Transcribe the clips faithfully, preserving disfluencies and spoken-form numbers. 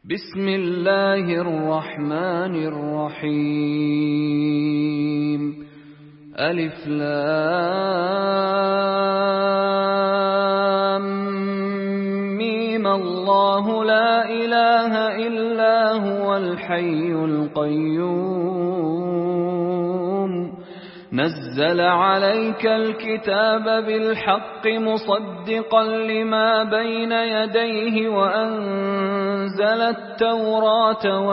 بسم الله الرحمن الرحيم ألف لام ميم الله لا إله إلا هو الحي القيوم نزل عليك الكتاب بالحق مصدقا لما بين يديه وأنزل التوراة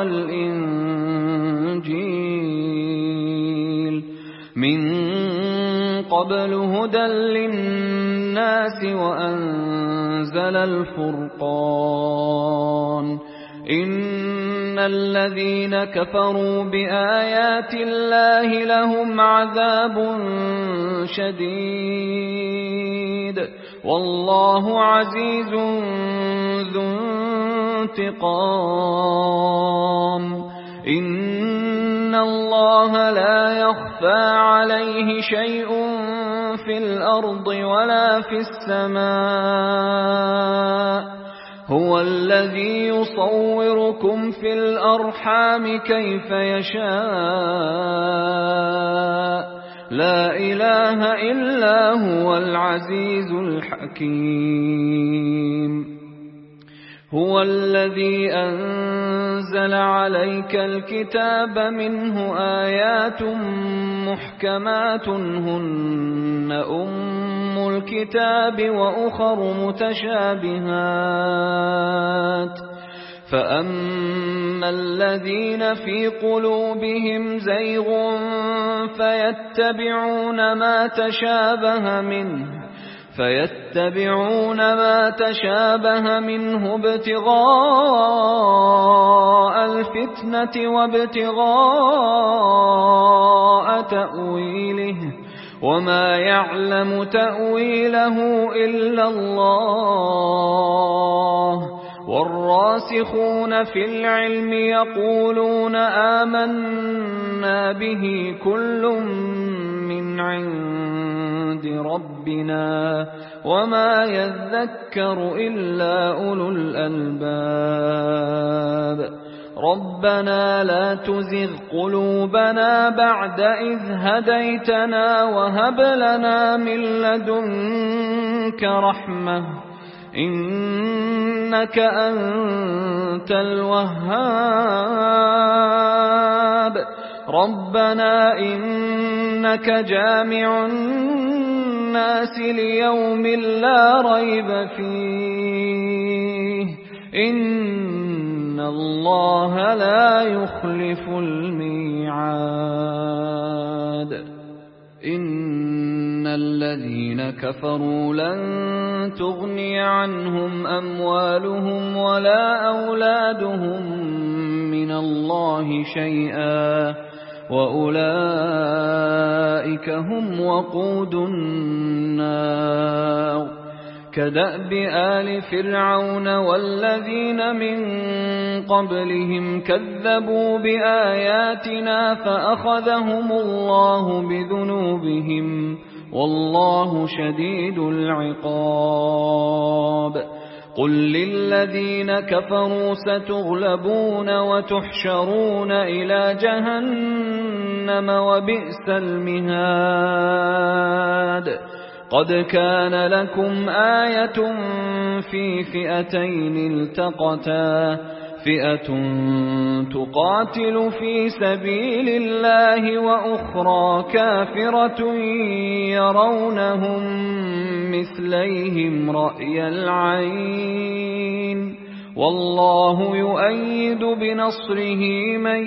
والإنجيل من قبل هدى للناس وأنزل الفرقان إن الذين كفروا بآيات الله لهم عذاب شديد والله عزيز ذو انتقام إن الله لا يخفى عليه شيء في الأرض ولا في السماء هو الذي يصوركم في الأرحام كيف يشاء لا إله إلا هو العزيز الحكيم هو الذي أنزل عليك الكتاب منه آيات محكمات هن أم الكتاب وأخر متشابهات فأما الذين في قلوبهم زيغ فيتبعون ما تشابه منه فيتبعون ما تشابه منه ابتغاء الفتنة وابتغاء تأويله وما يعلم تأويله إلا الله والراسخون في العلم يقولون آمنا به كل من عند ربنا وما يذكر إلا أولو الألباب ربنا لا تزغ قلوبنا بعد إذ هديتنا وهب لنا من لدنك رحمة إنك أنت الوهاب ربنا إنك جامع الناس ليوم لا ريب فيه إن الله لا يخلف الميعاد إن الذين كفروا لن تغني عنهم أموالهم ولا أولادهم من الله شيئا وأولئك هم وقود النار كدأب آل فرعون والذين من قبلهم كذبوا بآياتنا فأخذهم الله بذنوبهم والله شديد العقاب قل للذين كفروا ستغلبون وتحشرون إلى جهنم وبئس المهاد قد كان لكم آية في فئتين التقتا فئة تقاتل في سبيل الله وأخرى كافرة يرونهم مثليهم رأي العين والله يؤيد بنصره من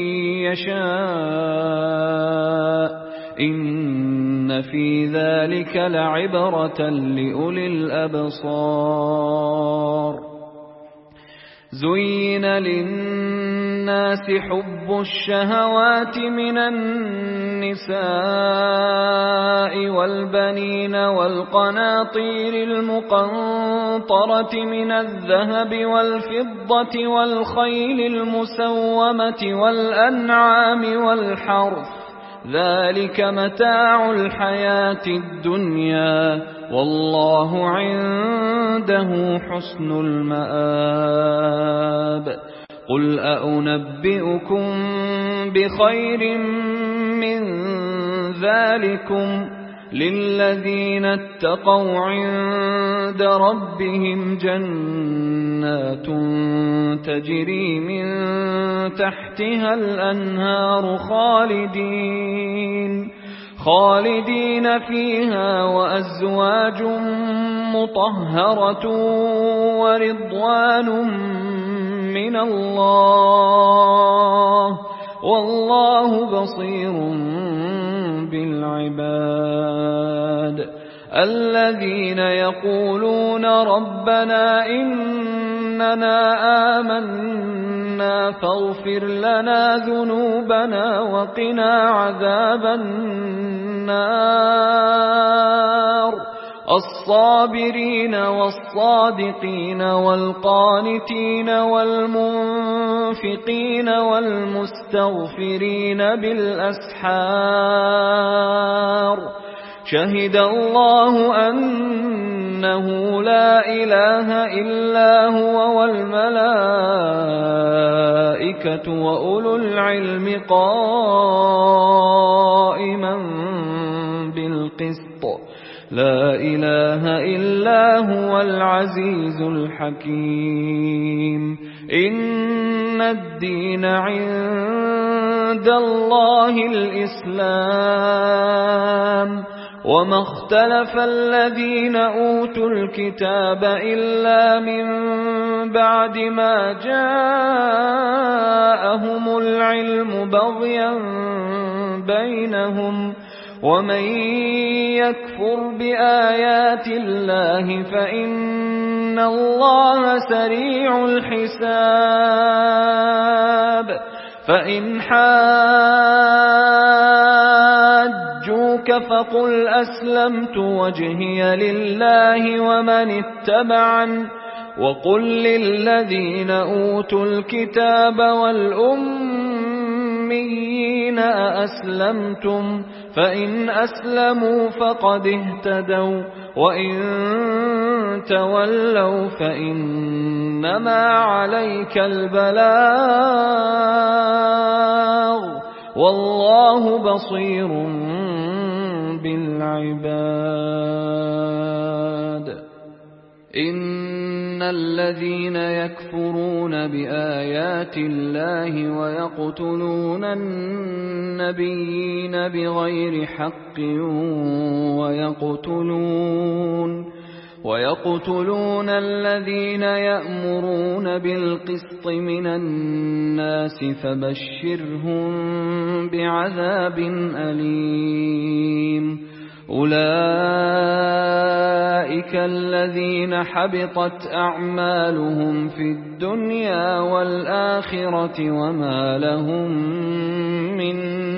يشاء إن في ذلك لعبرة لأولي الأبصار زين للناس حب الشهوات من النساء والبنين والقناطير المقنطرة من الذهب والفضة والخيل المسومة والأنعام والحرث ذلك متاع الحياة الدنيا والله عنده حسن المآب قل أأنبئكم بخير من ذلكم للذين اتقوا عند ربهم جنات تجري من تحتها الأنهار خالدين خالدين فيها وأزواج مطهرة ورضوان من الله والله بصير بالعباد الذين يقولون ربنا إننا آمنا فاغفر لنا ذنوبنا وقنا عذاب النار الصابرين والصادقين والقانتين والمنفقين والمستغفرين بالأسحار شهد الله أنه لا إله إلا هو والملائكة وأولو العلم قائما بالقسط لا إله إلا هو العزيز الحكيم إن الدين عند الله الإسلام وما اختلف الذين أوتوا الكتاب إلا من بعد ما جاءهم العلم بغيا بينهم ومن يكفر بآيات الله فإن الله سريع الحساب فإن حاجوك فقل أسلمت وجهي لله ومن اتبعن وقل للذين أوتوا الكتاب والأميين أأسلمتم فإن أسلموا فقد اهتدوا وإن تولوا فإنما عليك البلاغ والله بصير بالعباد إن الذين يكفرون بآيات الله ويقتلون النبيين بغير حق ويقتلون ويقتلون الذين يأمرون بالقسط من الناس فبشرهم بعذاب أليم أولئك الذين حبطت أعمالهم في الدنيا والآخرة وما لهم من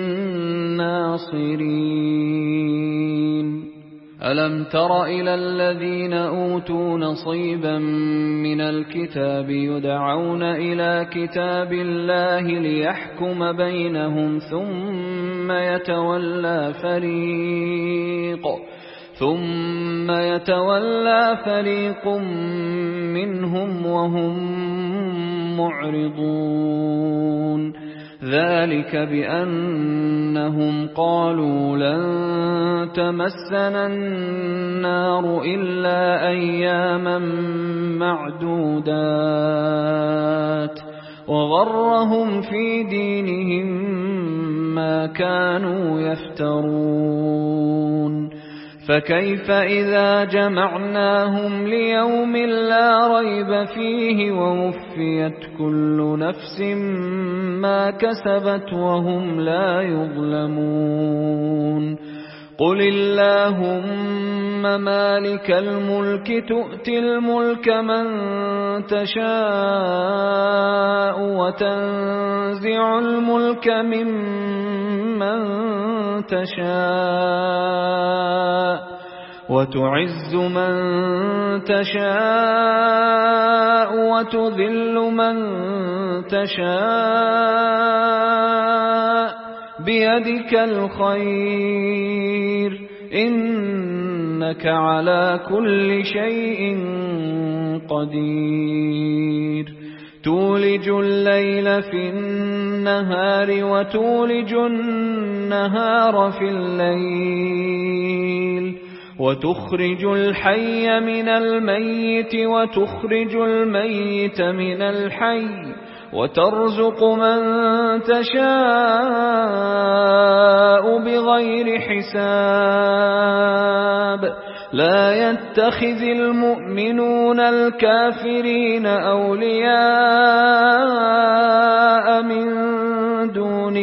ناصرين ألم تر إلى الذين أوتوا نصيبا من الكتاب يدعون إلى كتاب الله ليحكم بينهم ثم يتولى فريق ثم يتولى فريق منهم وهم معرضون ذلك بأنهم قالوا لن تمسنا النار إلا أياما معدودات وغرهم في دينهم ما كانوا يفترون فكيف إذا جمعناهم ليوم لا ريب فيه ووفيت كل نفس ما كسبت وهم لا يظلمون قل اللهم مالك الملك تؤتي الملك من تشاء وتنزع الملك ممن تشاء وتعز من تشاء وتذل من تشاء بيدك الخير إنك على كل شيء قدير تولج الليل في النهار وتولج النهار في الليل وتخرج الحي من الميت وتخرج الميت من الحي وترزق من تشاء بغير حساب لا يتخذ المؤمنون الكافرين أولياء من دون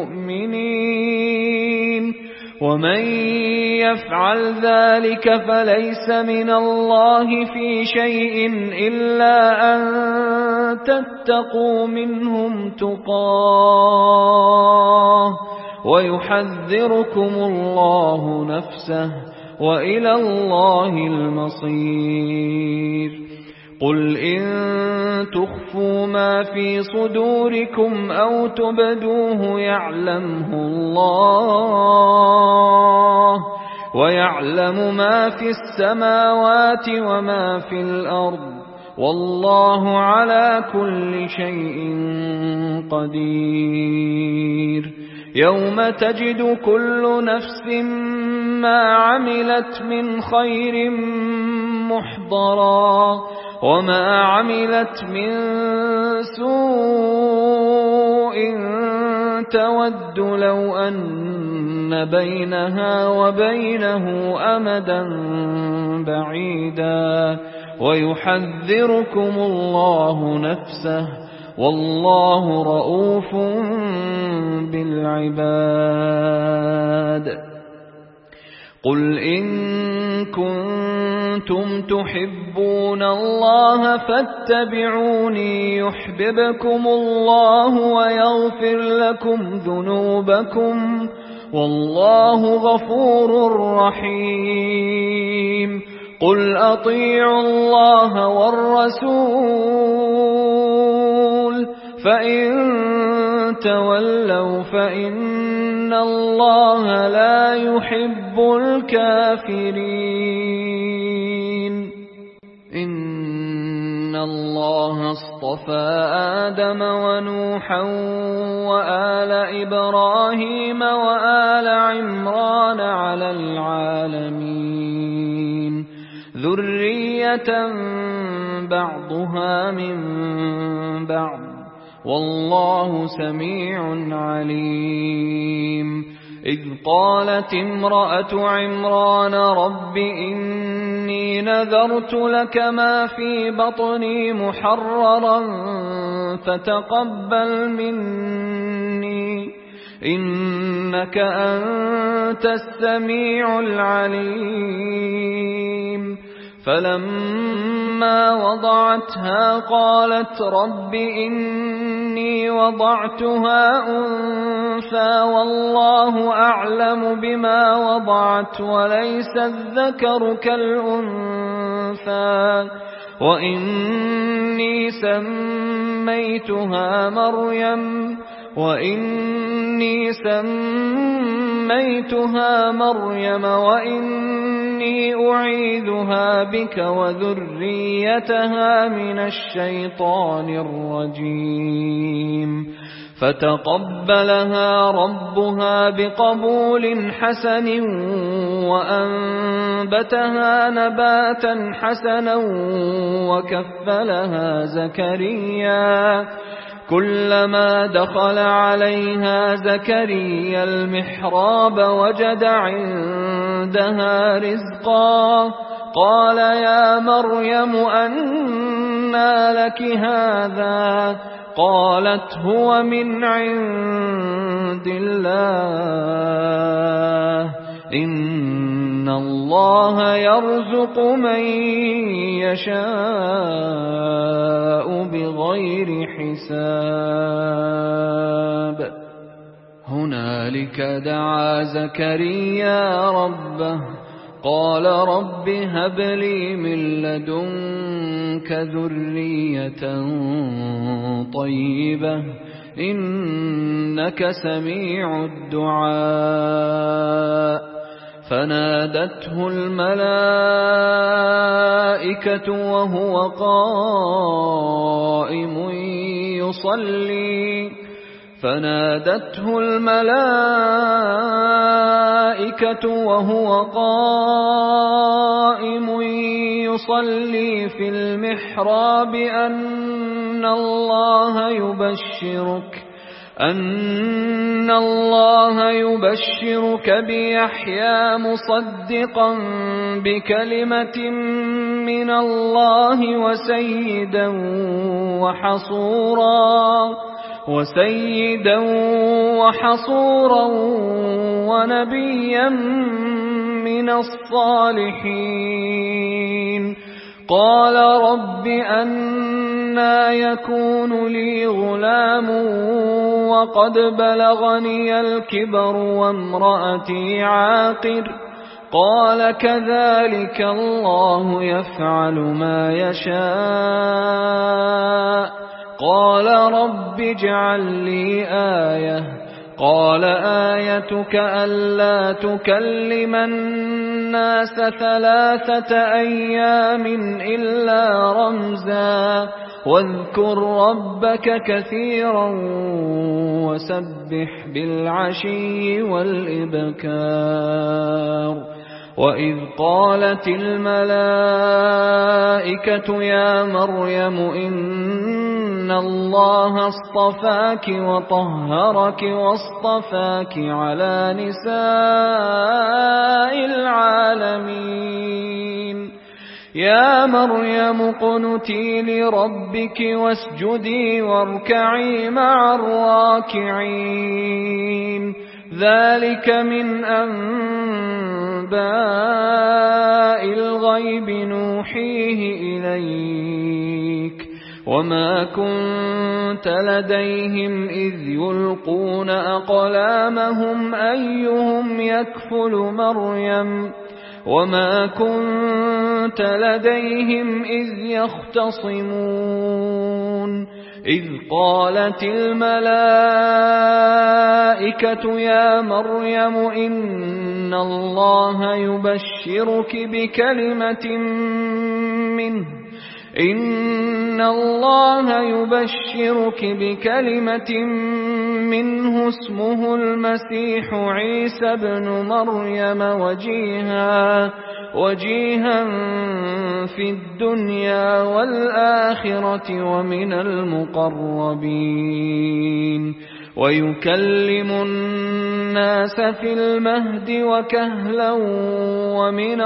المؤمنين ومن يفعل ذلك فليس من الله في شيء إلا أن تتقوا منهم تقاه ويحذركم الله نفسه وإلى الله المصير قل إن تخفوا ما في صدوركم أو تبدوه يعلمه الله ويعلم ما في السماوات وما في الأرض والله على كل شيء قدير يوم تجد كل نفس ما عملت من خير محضرا وما عملت من سوء تود لو أن بينها وبينه أمدا بعيدا ويحذركم الله نفسه والله رؤوف بالعباد قل إن كنتم تحبون الله فاتبعوني يحببكم الله ويغفر لكم ذنوبكم والله غفور رحيم قل أطيعوا الله والرسول فإن تولوا فإن الله لا يحب الكافرين إن الله اصطفى آدم ونوحا وآل إبراهيم وآل عمران على العالمين ذرية بعضها من بعض والله سميع عليم إذ قالت امرأة عمران رب إني نذرت لك ما في بطني محررا فتقبل مني إنك أنت السميع العليم فلما وضعتها قالت رب إني وضعتها أنثى والله أعلم بما وضعت وليس الذكر كالأنثى وإني سميتها مريم وإني سميتها مريم وإني أعيذها بك وذريتها من الشيطان الرجيم فتقبلها ربها بقبول حسن وأنبتها نباتا حسنا وكفلها زكريا كلما دخل عليها زكريا المحراب وجد عندها رزقا قال يا مريم أنى لك هذا قالت هو من عند الله إن الله يرزق من يشاء بغير حساب هنالك دعا زكريا ربه قال رب هب لي من لدنك ذرية طيبة إنك سميع الدعاء فنادته الملائكة وهو قائم يصلي فنادته الملائكة وهو قائم يصلي في المحراب أن الله يبشرك أن الله يبشرك بيحيى مصدقا بكلمة من الله وسيدا وحصورا وسيدا وحصورا ونبيا من الصالحين. قال رب أنى يكون لي غلام وقد بلغني الكبر وامرأتي عاقر قال كذلك الله يفعل ما يشاء. قال رب اجعل لي آية قال آيتك ألا تكلم الناس ثلاثة أيام إلا رمزا واذكر ربك كثيرا وسبح بالعشي والإبكار. وإذ قالت الملائكة يا مريم إن الله اصطفاك وطهرك واصطفاك على نساء العالمين. يا مريم اقنتي لربك واسجدي واركعي مع الراكعين. ذلك من أنباء الغيب نوحيه إليك وما كنت لديهم إذ يلقون أقلامهم أيهم يكفل مريم وما كنت لديهم إذ يختصمون. إذ قالت الملائكة يا مريم إن الله يبشرك بكلمة منه إن الله يبشرك بكلمة منه اسمه المسيح عيسى ابن مريم وجيها وجيها في الدنيا والآخرة ومن المقربين ويكلم الناس في المهد وكهلا ومن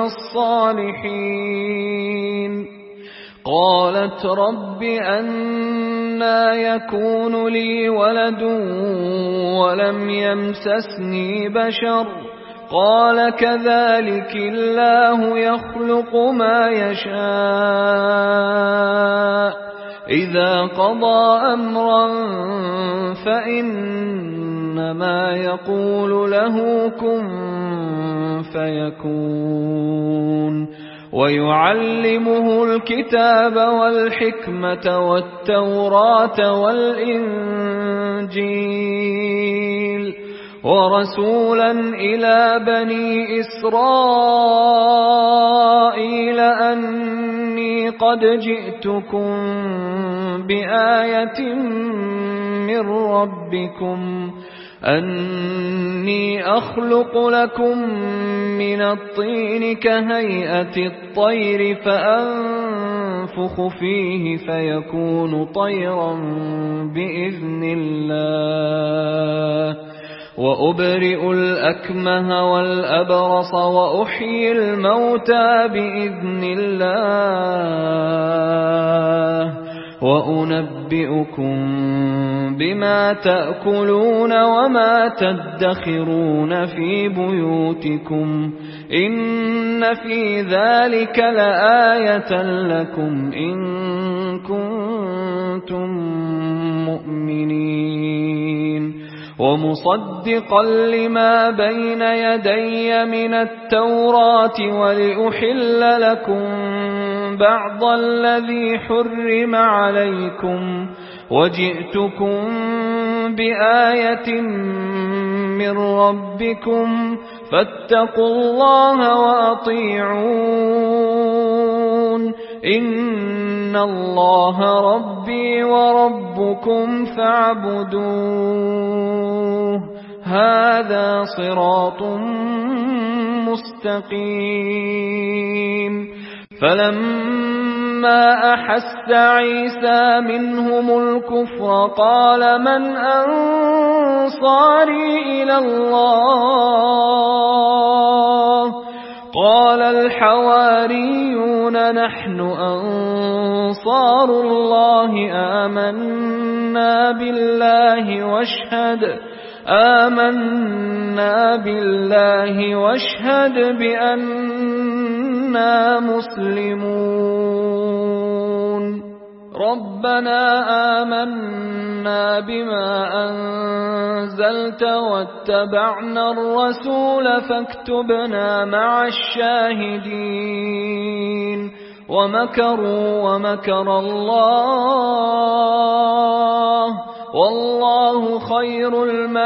الصالحين. قالت رب أنى يكون لي ولد ولم يمسسني بشر قال كذلك الله يخلق ما يشاء إذا قضى أمرا فإنما يقول له كن فيكون. ويعلمه الكتاب والحكمة والتوراة والإنجيل ورسولا إلى بني إسرائيل أني قد جئتكم بآية من ربكم أني أخلق لكم من الطين كهيئة الطير فأنفخ فيه فيكون طيرا بإذن الله وأبرئ الأكمه والأبرص وأحيي الموتى بإذن الله وأنبئكم بما تأكلون وما تدخرون في بيوتكم إن في ذلك لآية لكم إن كنتم مؤمنين. ومصدقا لما بين يدي من التوراة ولأحل لكم بعض الذي حرم عليكم وجئتكم بآية من ربكم فاتقوا الله وأطيعون إن الله ربي وربكم فاعبدوه هذا صراط مستقيم فلما أحس عيسى منهم الكفر قال من أنصاري إلى الله قال الحواريون نحن أنصار الله آمنا بالله واشهد آمنا بالله واشهد بأننا مسلمون ربنا آمنا بما أنزلت واتبعنا الرسول فاكتبنا مع الشاهدين ومكروا ومكر الله والله خير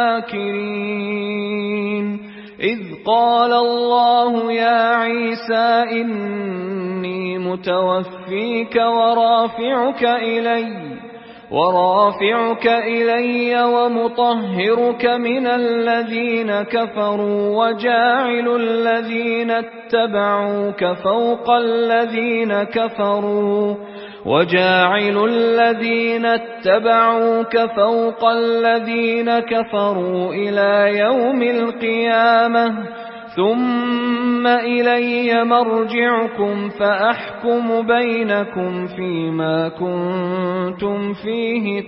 الماكرين إذ قال الله يا عيسى إني متوفيك ورافعك إلي ورافعك إلي ومطهرك من الذين كفروا وجاعل الذين اتبعوك فوق الذين كفروا وجاعل الذين اتبعوك فوق الذين كفروا إلى يوم القيامة ثم إلي مرجعكم فأحكم بينكم فيما كنتم فيه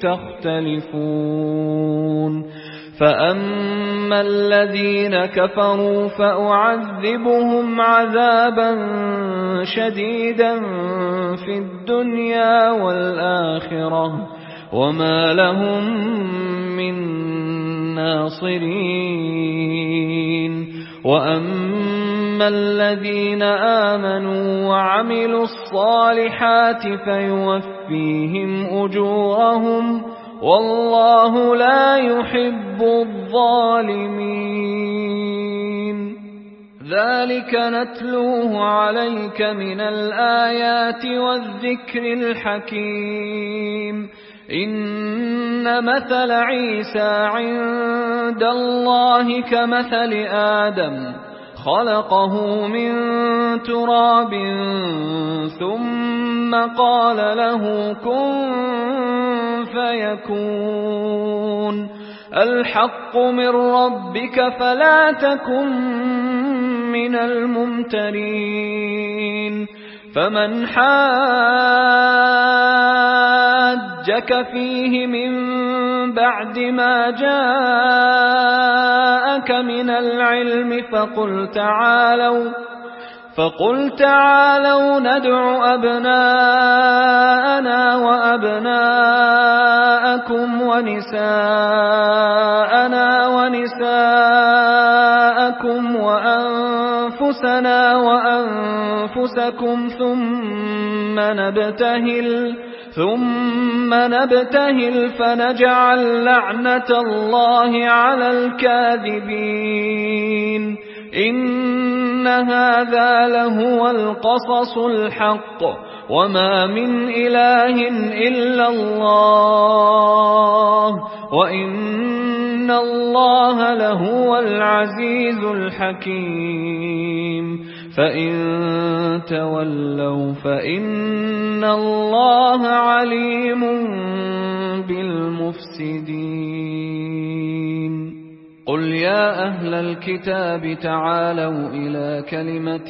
تختلفون فأما الذين كفروا فأعذبهم عذابا شديدا في الدنيا والآخرة وما لهم من ناصرين وأما الذين آمنوا وعملوا الصالحات فيوفيهم أجورهم والله لا يحب الظالمين ذلك نتلوه عليك من الآيات والذكر الحكيم إن مثل عيسى عند الله كمثل آدم خلقه من تراب ثم قال له كن فيكون الحق من ربك فلا تكن من الممترين فمن حاجك فيه من بعد ما جاءك من العلم فقل تعالوا فقل تعالوا ندع أبناءنا وأبناءكم ونساءنا ونساءكم وأنفسنا وأنفسكم ثم نبتهل ثم نبتهل فنجعل لعنة الله على الكاذبين إن هذا لهو القصص الحق وما من إله إلا الله وإن الله لهو العزيز الحكيم فإن تولوا فإن الله عليم بالمفسدين قل يا أهل الكتاب تعالوا إلى كلمة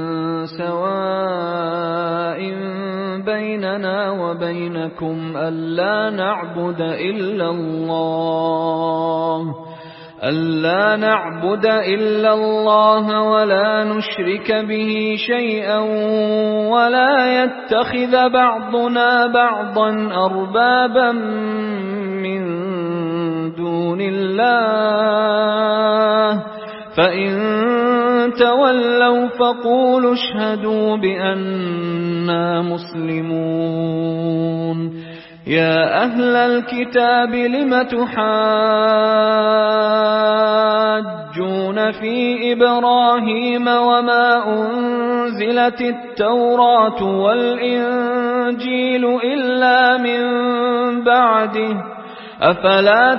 سواء بيننا وبينكم ألا نعبد إلا الله ألا نعبد إلا الله ولا نشرك به شيئا ولا يتخذ بعضنا بعضا أربابا من دون الله فإن تولوا فقولوا اشهدوا بأننا مسلمون يا أهل الكتاب لم تحاجون يحاجون في إبراهيم وما أنزلت التوراة والإنجيل إلا من بعده أفلا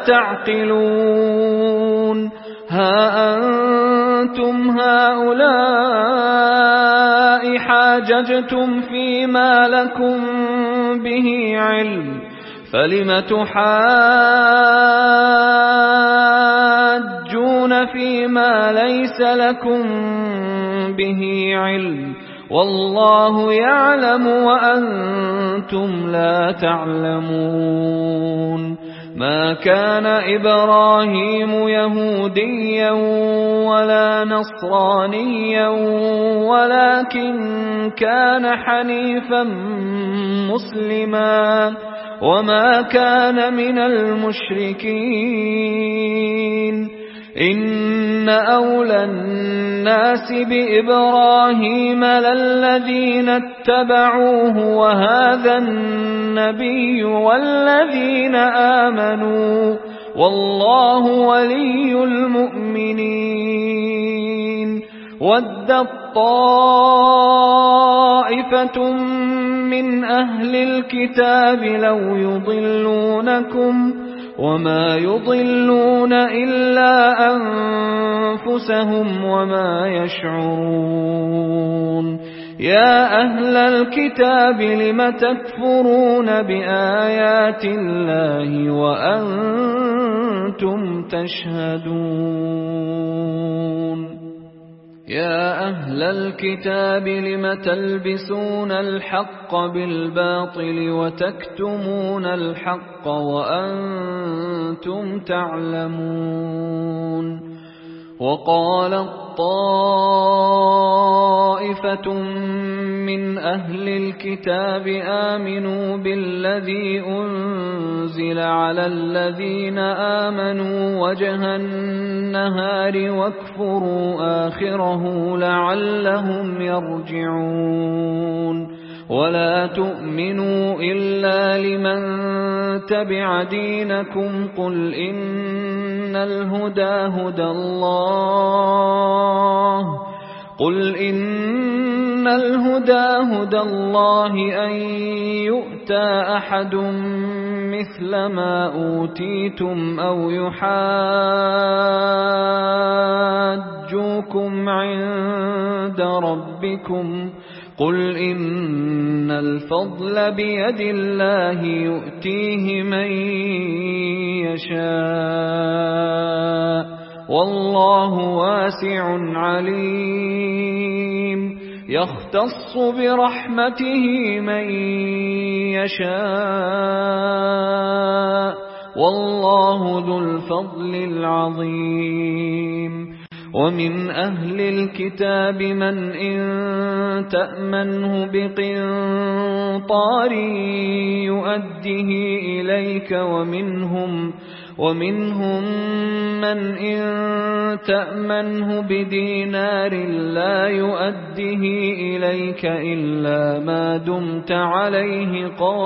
تعقلون ها أنتم هؤلاء حاججتم فيما لكم به علم فلم تحاجون فيما ليس لكم به علم والله يعلم وأنتم لا تعلمون ما كان إبراهيم يهوديا ولا نصرانيا ولكن كان حنيفا مسلما وما كان من المشركين إن أولى الناس بإبراهيم للذين اتبعوه وهذا النبي والذين آمنوا والله ولي المؤمنين ودت طائفة من أهل الكتاب لو يضلونكم وما يضلون إلا أنفسهم وما يشعرون يا أهل الكتاب لم تكفرون بآيات الله وأنتم تشهدون يا أهل الكتاب لم تلبسون الحق بالباطل وتكتمون الحق وأنتم تعلمون وقالت طائفة من أهل الكتاب آمنوا بالذي أنزل على الذين آمنوا وجه النهار واكفروا آخره لعلهم يرجعون ولا تؤمنوا إلا لمن تبع دينكم قل إن الهدى هدى الله قل إن الهدى هدى الله أن يؤتى أحد مثل ما أوتيتم أو يحاجوكم عند ربكم قل إن الفضل بيد الله يؤتيه من يشاء والله واسع عليم يختص برحمته من يشاء والله ذو الفضل العظيم ومن أهل الكتاب من إن تأمنه بقنطار يؤده إليك ومنهم ومنهم من إن تأمنه بدينار لا يؤده إليك إلا ما دمت عليه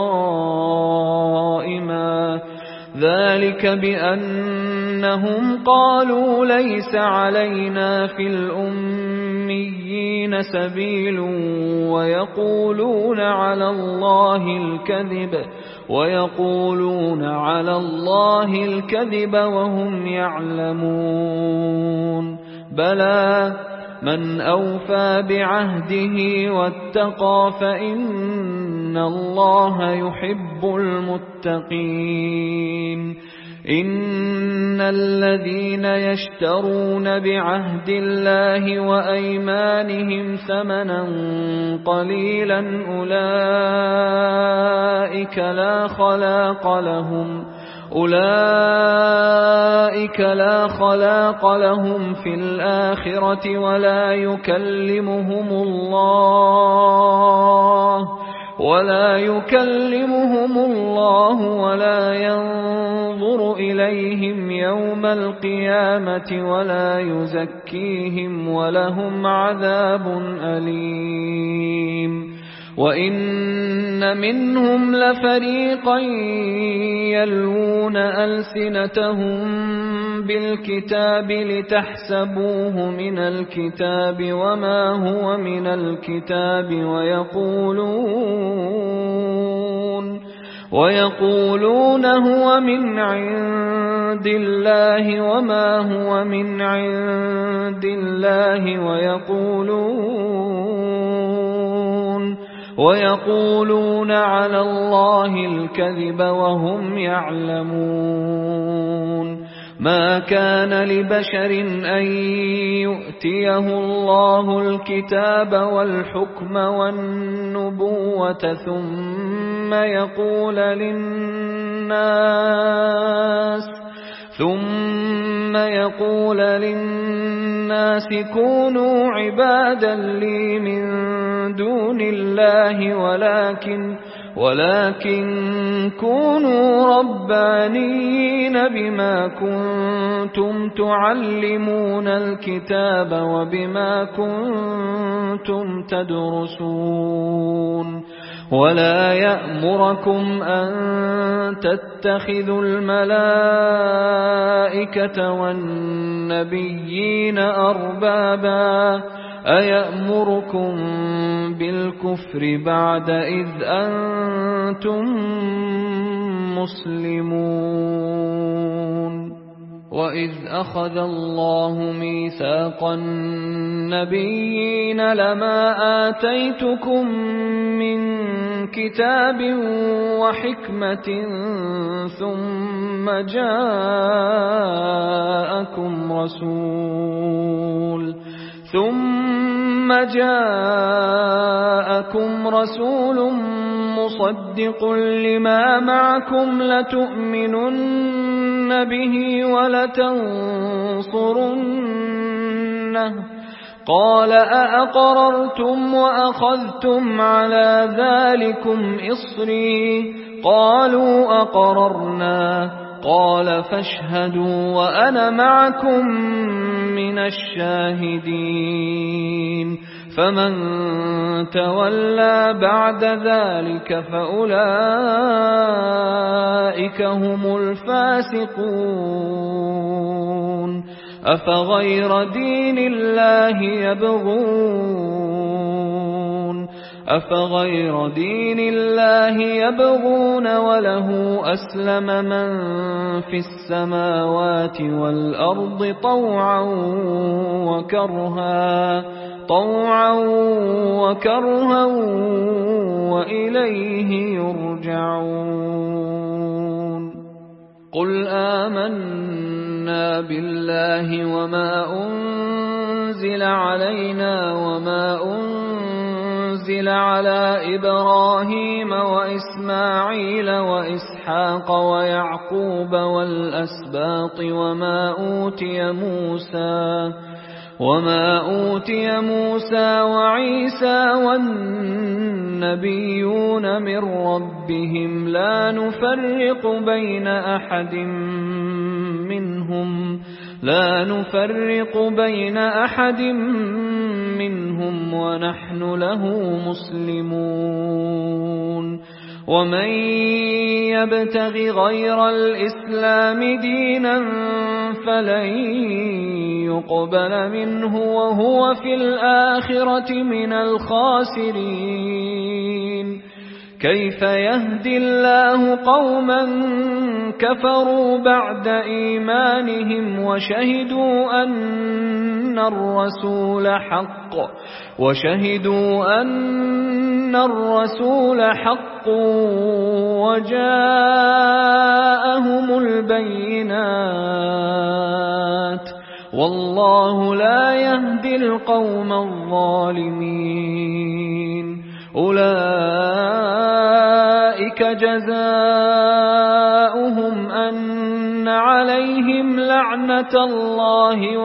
قائما ذلك بأنهم قالوا ليس علينا في الأميين سبيل ويقولون على الله الكذب ويقولون على الله الكذب وهم يعلمون بلى من أوفى بعهده واتقى فإن الله يحب المتقين إن الذين يشترون بعهد الله وأيمانهم ثمنا قليلا أولئك لا خلاق لهم أولئك لا خلاق لهم في الآخرة ولا يكلمهم الله ولا يكلمهم الله ولا ينظر إليهم يوم القيامة ولا يزكيهم ولهم عذاب أليم وَإِنَّ مِنْهُمْ لَفَرِيقًا يَلْوُونَ أَلْسِنَتَهُم بِالْكِتَابِ لِتَحْسَبُوهُ مِنَ الْكِتَابِ وَمَا هُوَ مِنَ الْكِتَابِ وَيَقُولُونَ وَيَقُولُونَ هُوَ مِنْ عِندِ اللَّهِ وَمَا هُوَ مِنْ عِندِ اللَّهِ وَيَقُولُونَ وَيَقُولُونَ عَلَى اللَّهِ الْكَذِبَ وَهُمْ يَعْلَمُونَ مَا كَانَ لِبَشَرٍ أَن يُؤْتِيَهُ اللَّهُ الْكِتَابَ وَالْحُكْمَ وَالنُّبُوَّةَ ثُمَّ يَقُولَ لِلنَّاسِ ثُمَّ يَقُولَ لِلنَّاسِ كُونُوا عِبَادًا لِّي مِن دُونِ اللَّهِ وَلَكِن ولكن كونوا ربانيين بما كنتم تعلمون الكتاب وبما كنتم تدرسون ولا يأمركم أن تتخذوا الملائكة والنبيين أربابا أيأمركم بالكفر بعد إذ أنتم مسلمون وَإِذْ أَخَذَ اللَّهُ مِيثَاقَ النَّبِيِّينَ لَمَا آتَيْتُكُم مِّن كِتَابٍ وَحِكْمَةٍ ثُمَّ جَاءَكُمْ رَسُولٌ ثُمَّ جَاءَكُمْ رَسُولٌ مُصَدِّقٌ لِّمَا مَعَكُمْ لَتُؤْمِنُنَّ بِهِ وَلَتَنصُرُنَّهُ قَالَ أَأَقْرَرْتُمْ وَأَخَذْتُمْ عَلَى ذَلِكُمْ إِصْرِي قَالُوا أَقْرَرْنَا قَالَ فَاشْهَدُوا وَأَنَا مَعَكُمْ مِنَ الشَّاهِدِينَ فَمَن تَوَلَّى بَعْدَ ذَلِكَ فَأُولَئِكَ هُمُ الْفَاسِقُونَ أَفَغَيْرَ دِينِ اللَّهِ يَبْغُونَ أَفَغَيْرَ دِينِ اللَّهِ يَبْغُونَ وَلَهُ أَسْلَمَ مَن فِي السَّمَاوَاتِ وَالْأَرْضِ طَوْعًا وَكَرْهًا طَوْعًا وَكَرْهًا وَإِلَيْهِ يُرْجَعُونَ قُلْ آمَنَّا بِاللَّهِ وَمَا أُنزِلَ عَلَيْنَا وَمَا أُنزِلَ عَلَى إِبْرَاهِيمَ وَإِسْمَاعِيلَ وَإِسْحَاقَ وَيَعْقُوبَ وَالْأَسْبَاطِ وَمَا أُوتِيَ مُوسَى وَمَا أُوتِيَ مُوسَى وَعِيسَى وَالنَّبِيُّونَ مِن رَّبِّهِمْ لَا نُفَرِّقُ بَيْنَ أَحَدٍ مِّنْهُمْ لَا نُفَرِّقُ بَيْنَ أَحَدٍ مِّنْهُمْ وَنَحْنُ لَهُ مُسْلِمُونَ وَمَن يَبْتَغِ غَيْرَ الْإِسْلَامِ دِينًا فَلَن يُقْبَلَ مِنْهُ وَهُوَ فِي الْآخِرَةِ مِنَ الْخَاسِرِينَ كَيْفَ يَهْدِي اللَّهُ قَوْمًا كَفَرُوا بَعْدَ إِيمَانِهِمْ وَشَهِدُوا أَنَّ الرَّسُولَ حَقٌّ وَشَهِدُوا أَنَّ الرَّسُولَ حَقٌّ وَجَاءَهُمُ الْبَيِّنَاتُ وَاللَّهُ لَا يَهْدِي الْقَوْمَ الظَّالِمِينَ أُولَئِكَ جَزَاؤُهُمْ أَنَّ عَلَيْهِمْ لَعْنَةَ اللَّهِ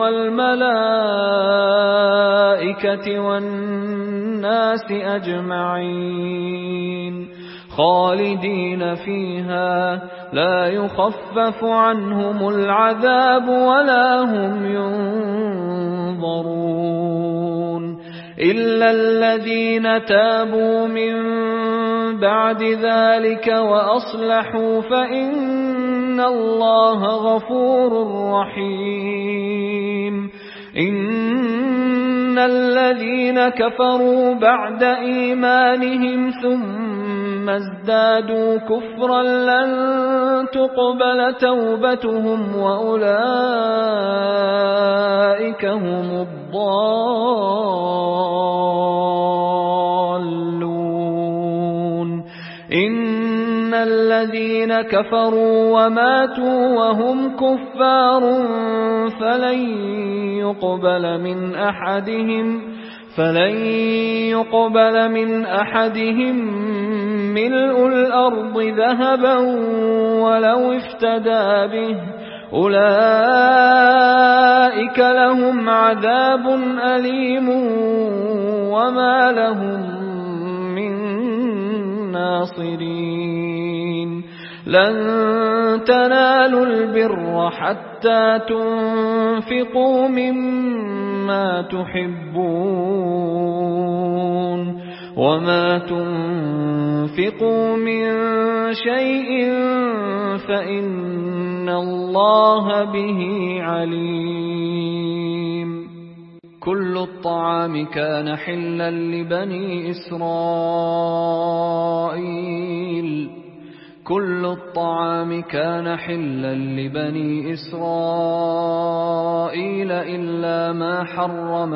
وَالْمَلَائِكَةِ وَالنَّاسِ أَجْمَعِينَ خَالِدِينَ فِيهَا لَا يُخَفَّفُ عَنْهُمُ الْعَذَابُ وَلَا هُمْ يُنظَرُونَ إلا الذين تابوا من بعد ذلك وأصلحوا فإن الله غفور رحيم. إن الذين كفروا بعد إيمانهم ثم ازدادوا كفرا لن تقبل توبتهم وأولئك هم الضالون. إن الذين كفروا وماتوا وهم كفار فلن يقبل من أحدهم فلن يقبل من أحدهم ملء الأرض ذهبا ولو افتدى به أولئك لهم عذاب أليم وما لهم من ناصرين. لن تنالوا البر حتى تنفقوا مما تحبون وما تنفقوا من شيء فإن الله به عليم. كل الطعام كان حلا لبني إسرائيل كل الطعام كان حلا لبني إسرائيل إلا ما حرم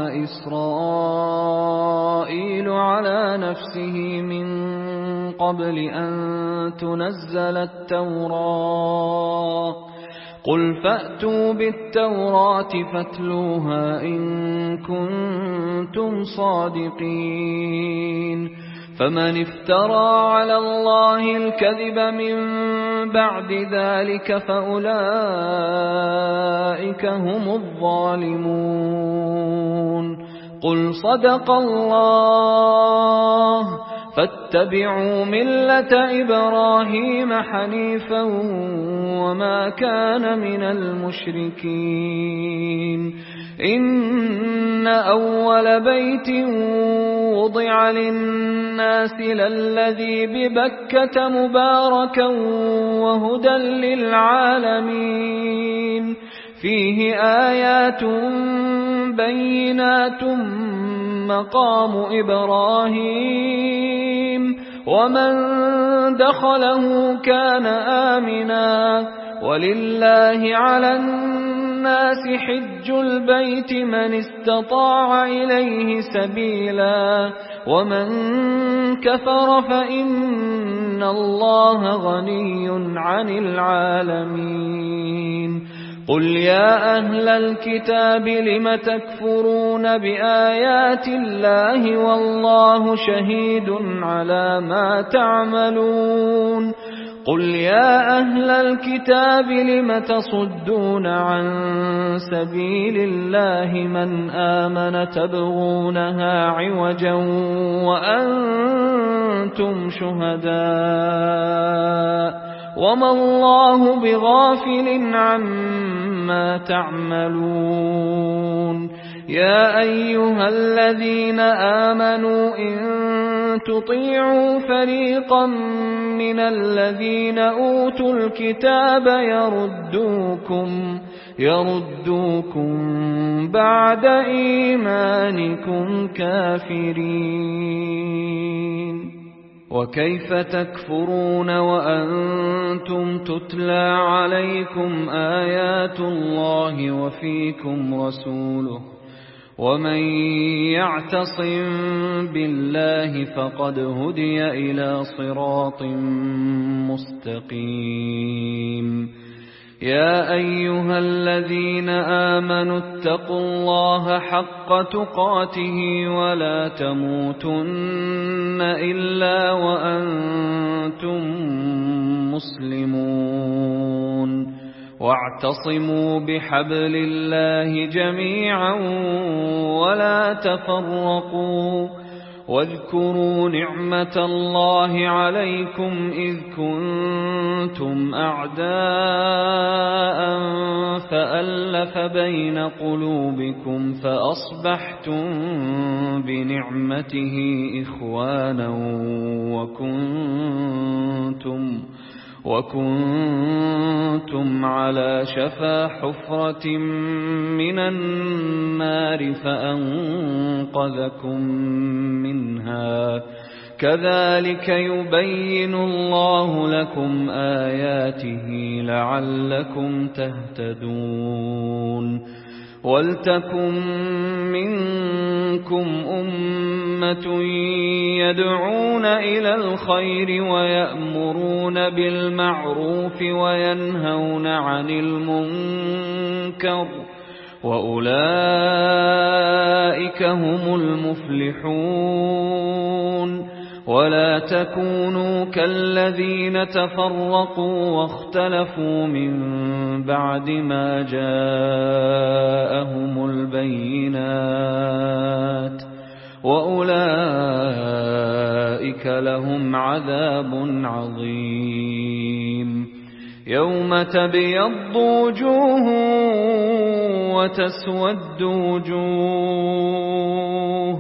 إسرائيل على نفسه من قبل أن تنزل التوراة. قل فأتوا بالتوراة فاتلوها إن كنتم صادقين. فمن افترى على الله الكذب من بعد ذلك فأولئك هم الظالمون. قل صدق الله فاتبعوا ملة إبراهيم حنيفا وما كان من المشركين. إن أول بيت وضع للناس للذي ببكة مباركا وهدى للعالمين فيه آيات بينات مقام إبراهيم ومن دخله كان آمنا ولله على الناس حج البيت من استطاع إليه سبيلا ومن كفر فإن الله غني عن العالمين. قل يا أهل الكتاب لم تكفرون بآيات الله والله شهيد على ما تعملون. قل يا أهل الكتاب لم تصدون عن سبيل الله من آمن تبغونها عوجا وأنتم شهداء وما الله بغافل عما تعملون. يا أيها الذين آمنوا إن تطيعوا فريقا من الذين أوتوا الكتاب يردوكم يردوكم بعد إيمانكم كافرين. وكيف تكفرون وأنتم تتلى عليكم آيات الله وفيكم رسوله ومن يعتصم بالله فقد هدي إلى صراط مستقيم. يا أيها الذين آمنوا اتقوا الله حق تقاته ولا تموتن إلا وأنتم مسلمون. واعتصموا بحبل الله جميعا ولا تفرقوا واذكروا نعمة الله عليكم إذ كنتم أعداء فألف بين قلوبكم فأصبحتم بنعمته إخوانا وكنتم وكنتم على شفا حفرة من النار فأنقذكم منها كذلك يبين الله لكم آياته لعلكم تهتدون ولتكن منكم أمة يدعون إلى الخير ويأمرون بالمعروف وينهون عن المنكر وأولئك هم المفلحون ولا تكونوا كالذين تفرقوا واختلفوا من بعد ما جاءهم البينات وأولئك لهم عذاب عظيم يوم تبيض وجوه وتسود وجوه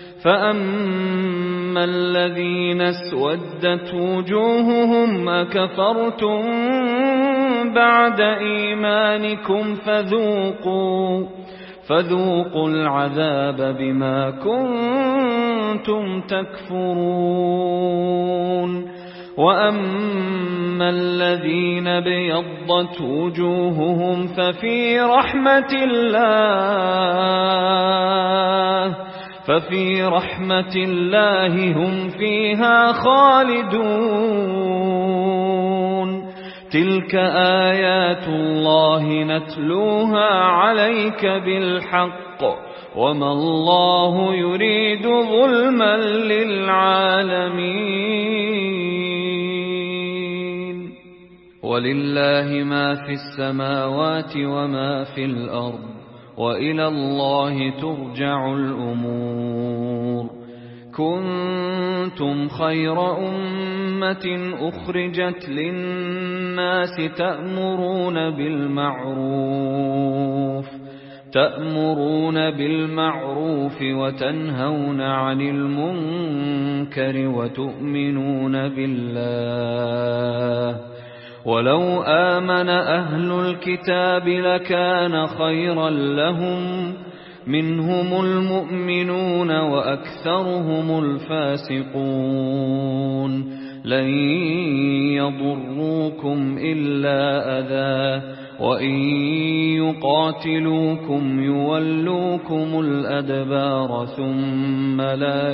فأما الذين اسودت وجوههم أكفرتم بعد إيمانكم فذوقوا فذوقوا العذاب بما كنتم تكفرون وأما الذين ابيضت وجوههم ففي رحمة الله ففي رحمة الله هم فيها خالدون تلك آيات الله نتلوها عليك بالحق وما الله يريد ظلما للعالمين ولله ما في السماوات وما في الأرض وإلى الله ترجع الأمور كنتم خير أمة أخرجت للناس تأمرون بالمعروف تأمرون بالمعروف وتنهون عن المنكر وتؤمنون بالله ولو آمن أهل الكتاب لكان خيرا لهم منهم المؤمنون وأكثرهم الفاسقون لن يضروكم إلا أذى وإن يقاتلوكم يولوكم الأدبار ثم لا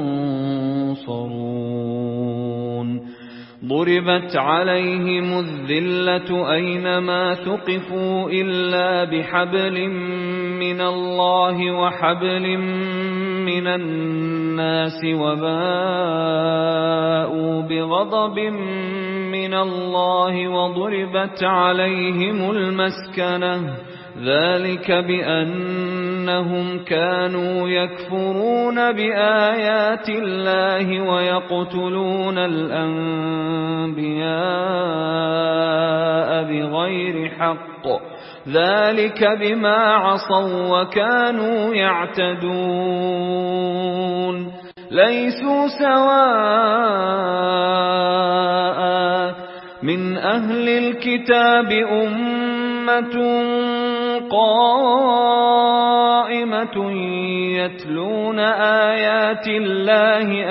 ينصرون ضربت عليهم الذلة أينما ثقفوا إلا بحبل من الله وحبل من الناس وباءوا بغضب من الله وضربت عليهم المسكنة ذلك بأنهم كانوا يكفرون بآيات الله ويقتلون الأنبياء بغير حق ذلك بما عصوا وكانوا يعتدون ليسوا سواء من أهل الكتاب أمة قائمة يتلون آيات الله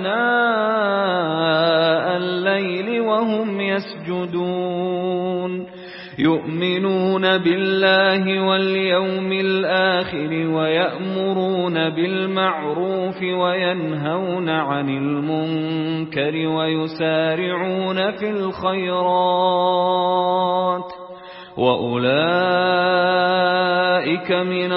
آناء الليل وهم يسجدون يؤمنون بالله واليوم الآخر ويأمرون بالمعروف وينهون عن المنكر ويسارعون في الخيرات وأولئك من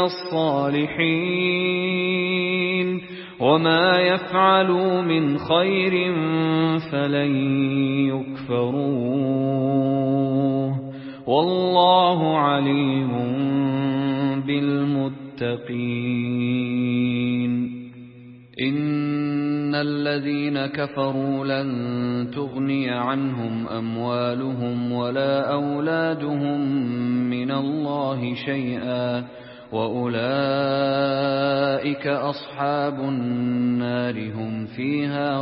الصالحين وما يفعلوا من خير فلن يكفروه والله عليم بالمتقين إن الذين كفروا لن تغني عنهم أموالهم ولا أولادهم من من الله شيئا وأولئك أصحاب النار هم فيها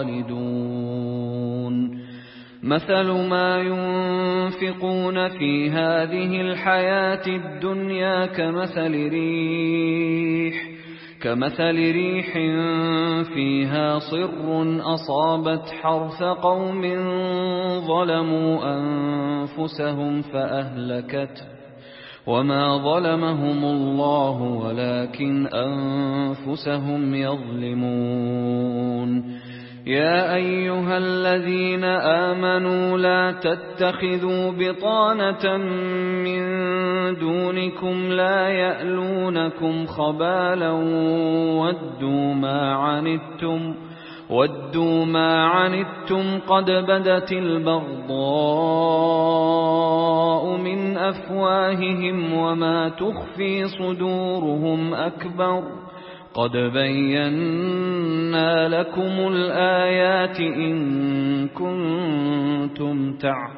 خالدون مثل ما ينفقون في هذه الحياة الدنيا كمثل ريح كمثل ريح فيها صر أصابت حرث قوم ظلموا أنفسهم فأهلكته وما ظلمهم الله ولكن أنفسهم يظلمون يا أيها الذين آمنوا لا تتخذوا بطانة من دونكم لا يألونكم خبالا ودوا ما عنتم ودوا ما عنتم قد بدت البغضاء من أفواههم وما تخفي صدورهم أكبر قد بينا لكم الآيات إن كنتم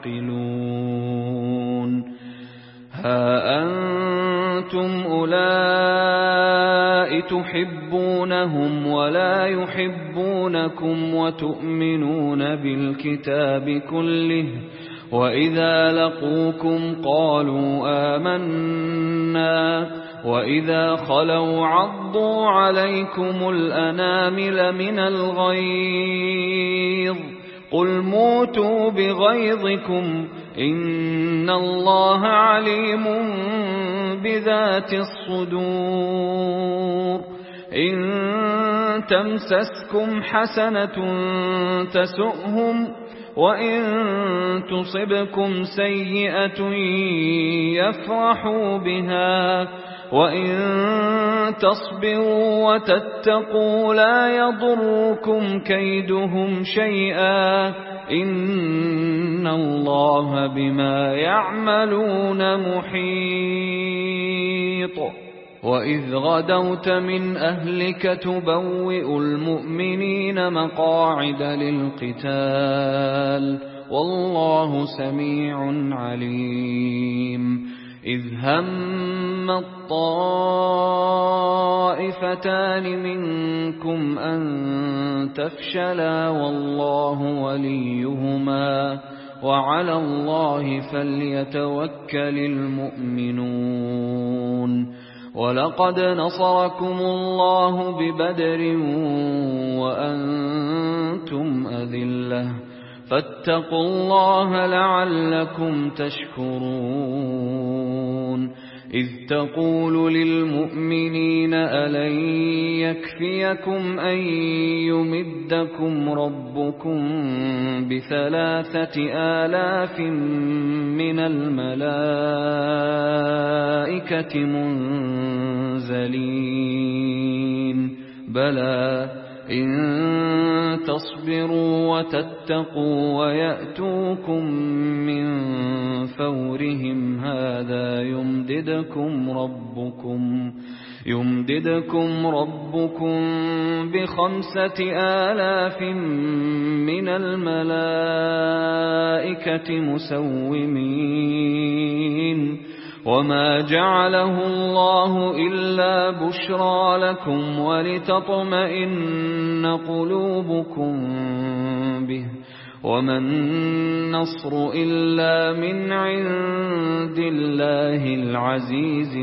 تعقلون ها أنتم أولئك تحبونهم ولا يحبونكم وتؤمنون بالكتاب كله وإذا لقوكم قالوا آمنا وإذا خلوا عضوا عليكم الأنامل من الغيظ قل موتوا بغيظكم إن الله عليم بذات الصدور إن تمسسكم حسنة تسؤهم وإن تصبكم سيئة يفرحوا بها وإن تصبروا وتتقوا لا يضركم كيدهم شيئا إن الله بما يعملون محيط وإذ غدوت من أهلك تبوئ المؤمنين مقاعد للقتال والله سميع عليم إذ هم الطائفتان منكم أن تفشلا والله وليهما وعلى الله فليتوكل المؤمنون ولقد نصركم الله ببدر وأنتم أذلة فاتقوا الله لعلكم تشكرون إذ تقول للمؤمنين ألن يكفيكم أن يمدكم ربكم بثلاثة آلاف من الملائكة منزلين بلى إن تصبروا وتتقوا ويأتوكم من فورهم هذا يمددكم ربكم يمددكم ربكم بخمسة آلاف من الملائكة مسومين وما جعله الله إلا بشرى لكم ولتطمئن قلوبكم به وما النصر إلا من عند الله العزيز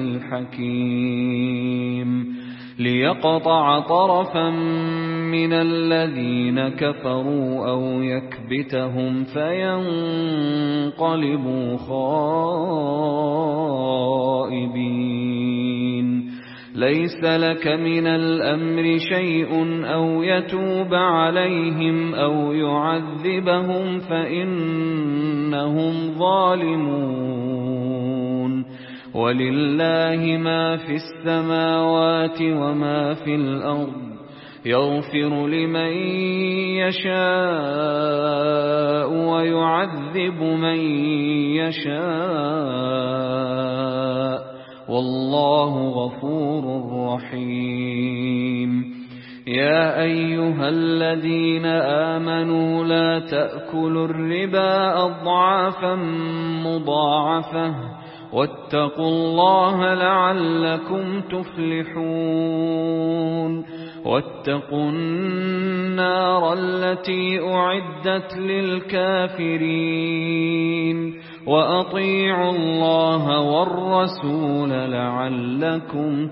الحكيم ليقطع طرفا من الذين كفروا أو يكبتهم فينقلبوا خائبين ليس لك من الأمر شيء أو يتوب عليهم أو يعذبهم فإنهم ظالمون ولله ما في السماوات وما في الأرض يغفر لمن يشاء ويعذب من يشاء والله غفور رحيم يا أيها الذين آمنوا لا تأكلوا الربا أضعافا مضاعفة واتقوا الله لعلكم تفلحون واتقوا النار التي أعدت للكافرين وأطيعوا الله والرسول لعلكم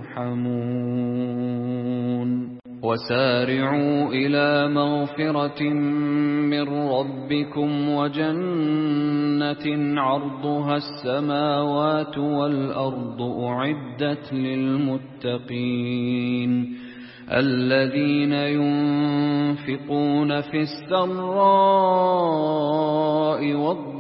ترحمون وسارعوا إلى مغفرة من ربكم وجنة عرضها السماوات والأرض أعدت للمتقين الذين ينفقون في السراء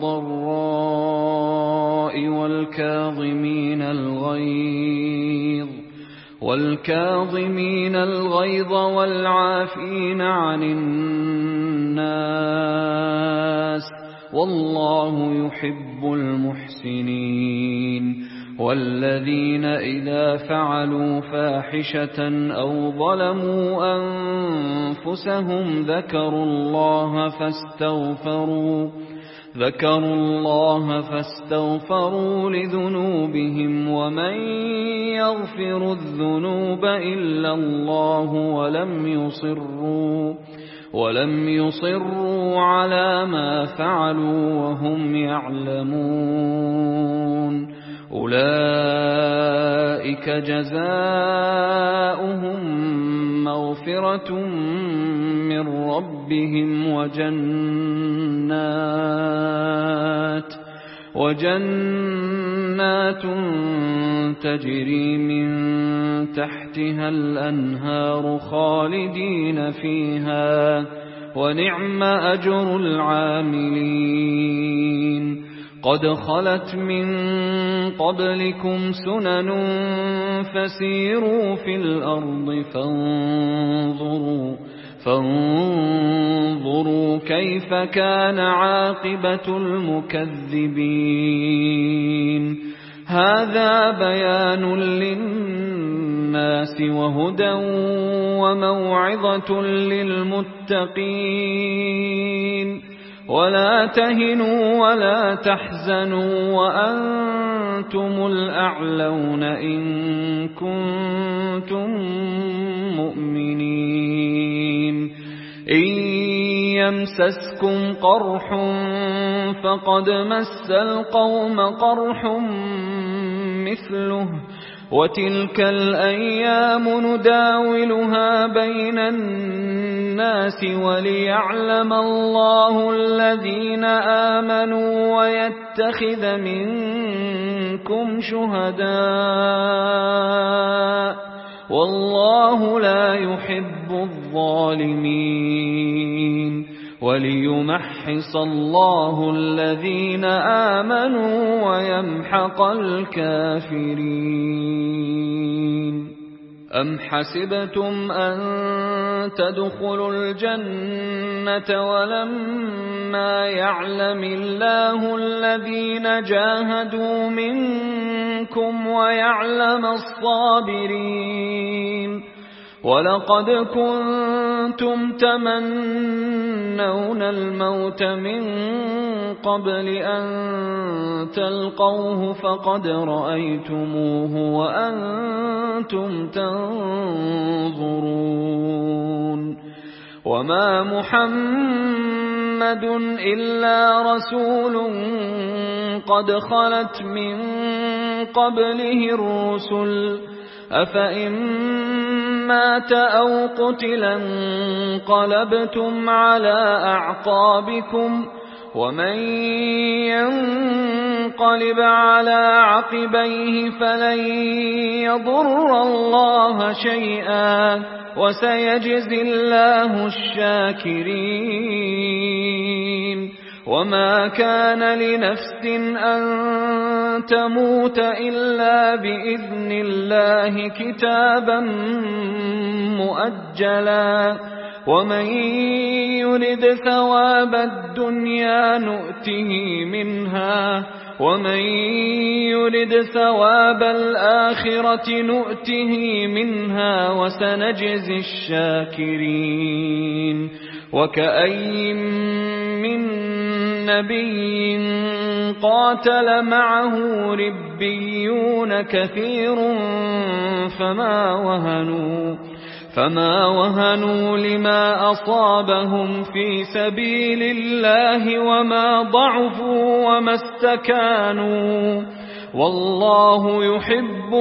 والضراء والكاظمين الغيظ والكاظمين الغيظ والعافين عن الناس والله يحب المحسنين والذين إذا فعلوا فاحشة أو ظلموا أنفسهم ذكروا الله فاستغفروا ذكروا الله فاستغفروا لذنوبهم ومن يغفر الذنوب إلا الله ولم يصروا ولم يصروا على ما فعلوا وهم يعلمون أولئك جزاؤهم مغفرة من ربهم وجنات وجنات تجري من تحتها الأنهار خالدين فيها ونعم أجر العاملين قد خلت من قبلكم سنن فسيروا في الأرض فانظروا فانظروا كيف كان عاقبة المكذبين هذا بيان للناس وهدى وموعظة للمتقين ولا تهنوا ولا تحزنوا وأنتم الأعلون إن كنتم مؤمنين إن يمسسكم قرح فقد مس القوم قرح مثله وتلك الأيام نداولها بين الناس وليعلم الله الذين آمنوا ويتخذ منكم شهداء والله لا يحب الظالمين وليمحص الله الذين آمنوا ويمحق الكافرين أم حسبتم أن تدخلوا الجنة ولما يعلم الله الذين جاهدوا منكم ويعلم الصابرين ولقد كنتم تمنون الموت من قبل أن تلقوه فقد رأيتموه وأنتم تنظرون وما محمد إلا رسول قد خلت من قبله الرسل أفإن مات أو قتلا انقلبتم على أعقابكم ومن ينقلب على عقبيه فلن يضر الله شيئا وسيجزي الله الشاكرين وما كان لنفس أن تموت إلا بإذن الله كتابا مؤجلا ومن يرد ثواب الدنيا نؤته منها ومن يرد ثواب الآخرة نؤته منها وسنجزي الشاكرين وكأين من نبي قاتل معه ربيون كثير فما وهنوا فما وهنوا لما أصابهم في سبيل الله وما ضعفوا وما استكانوا والله يحب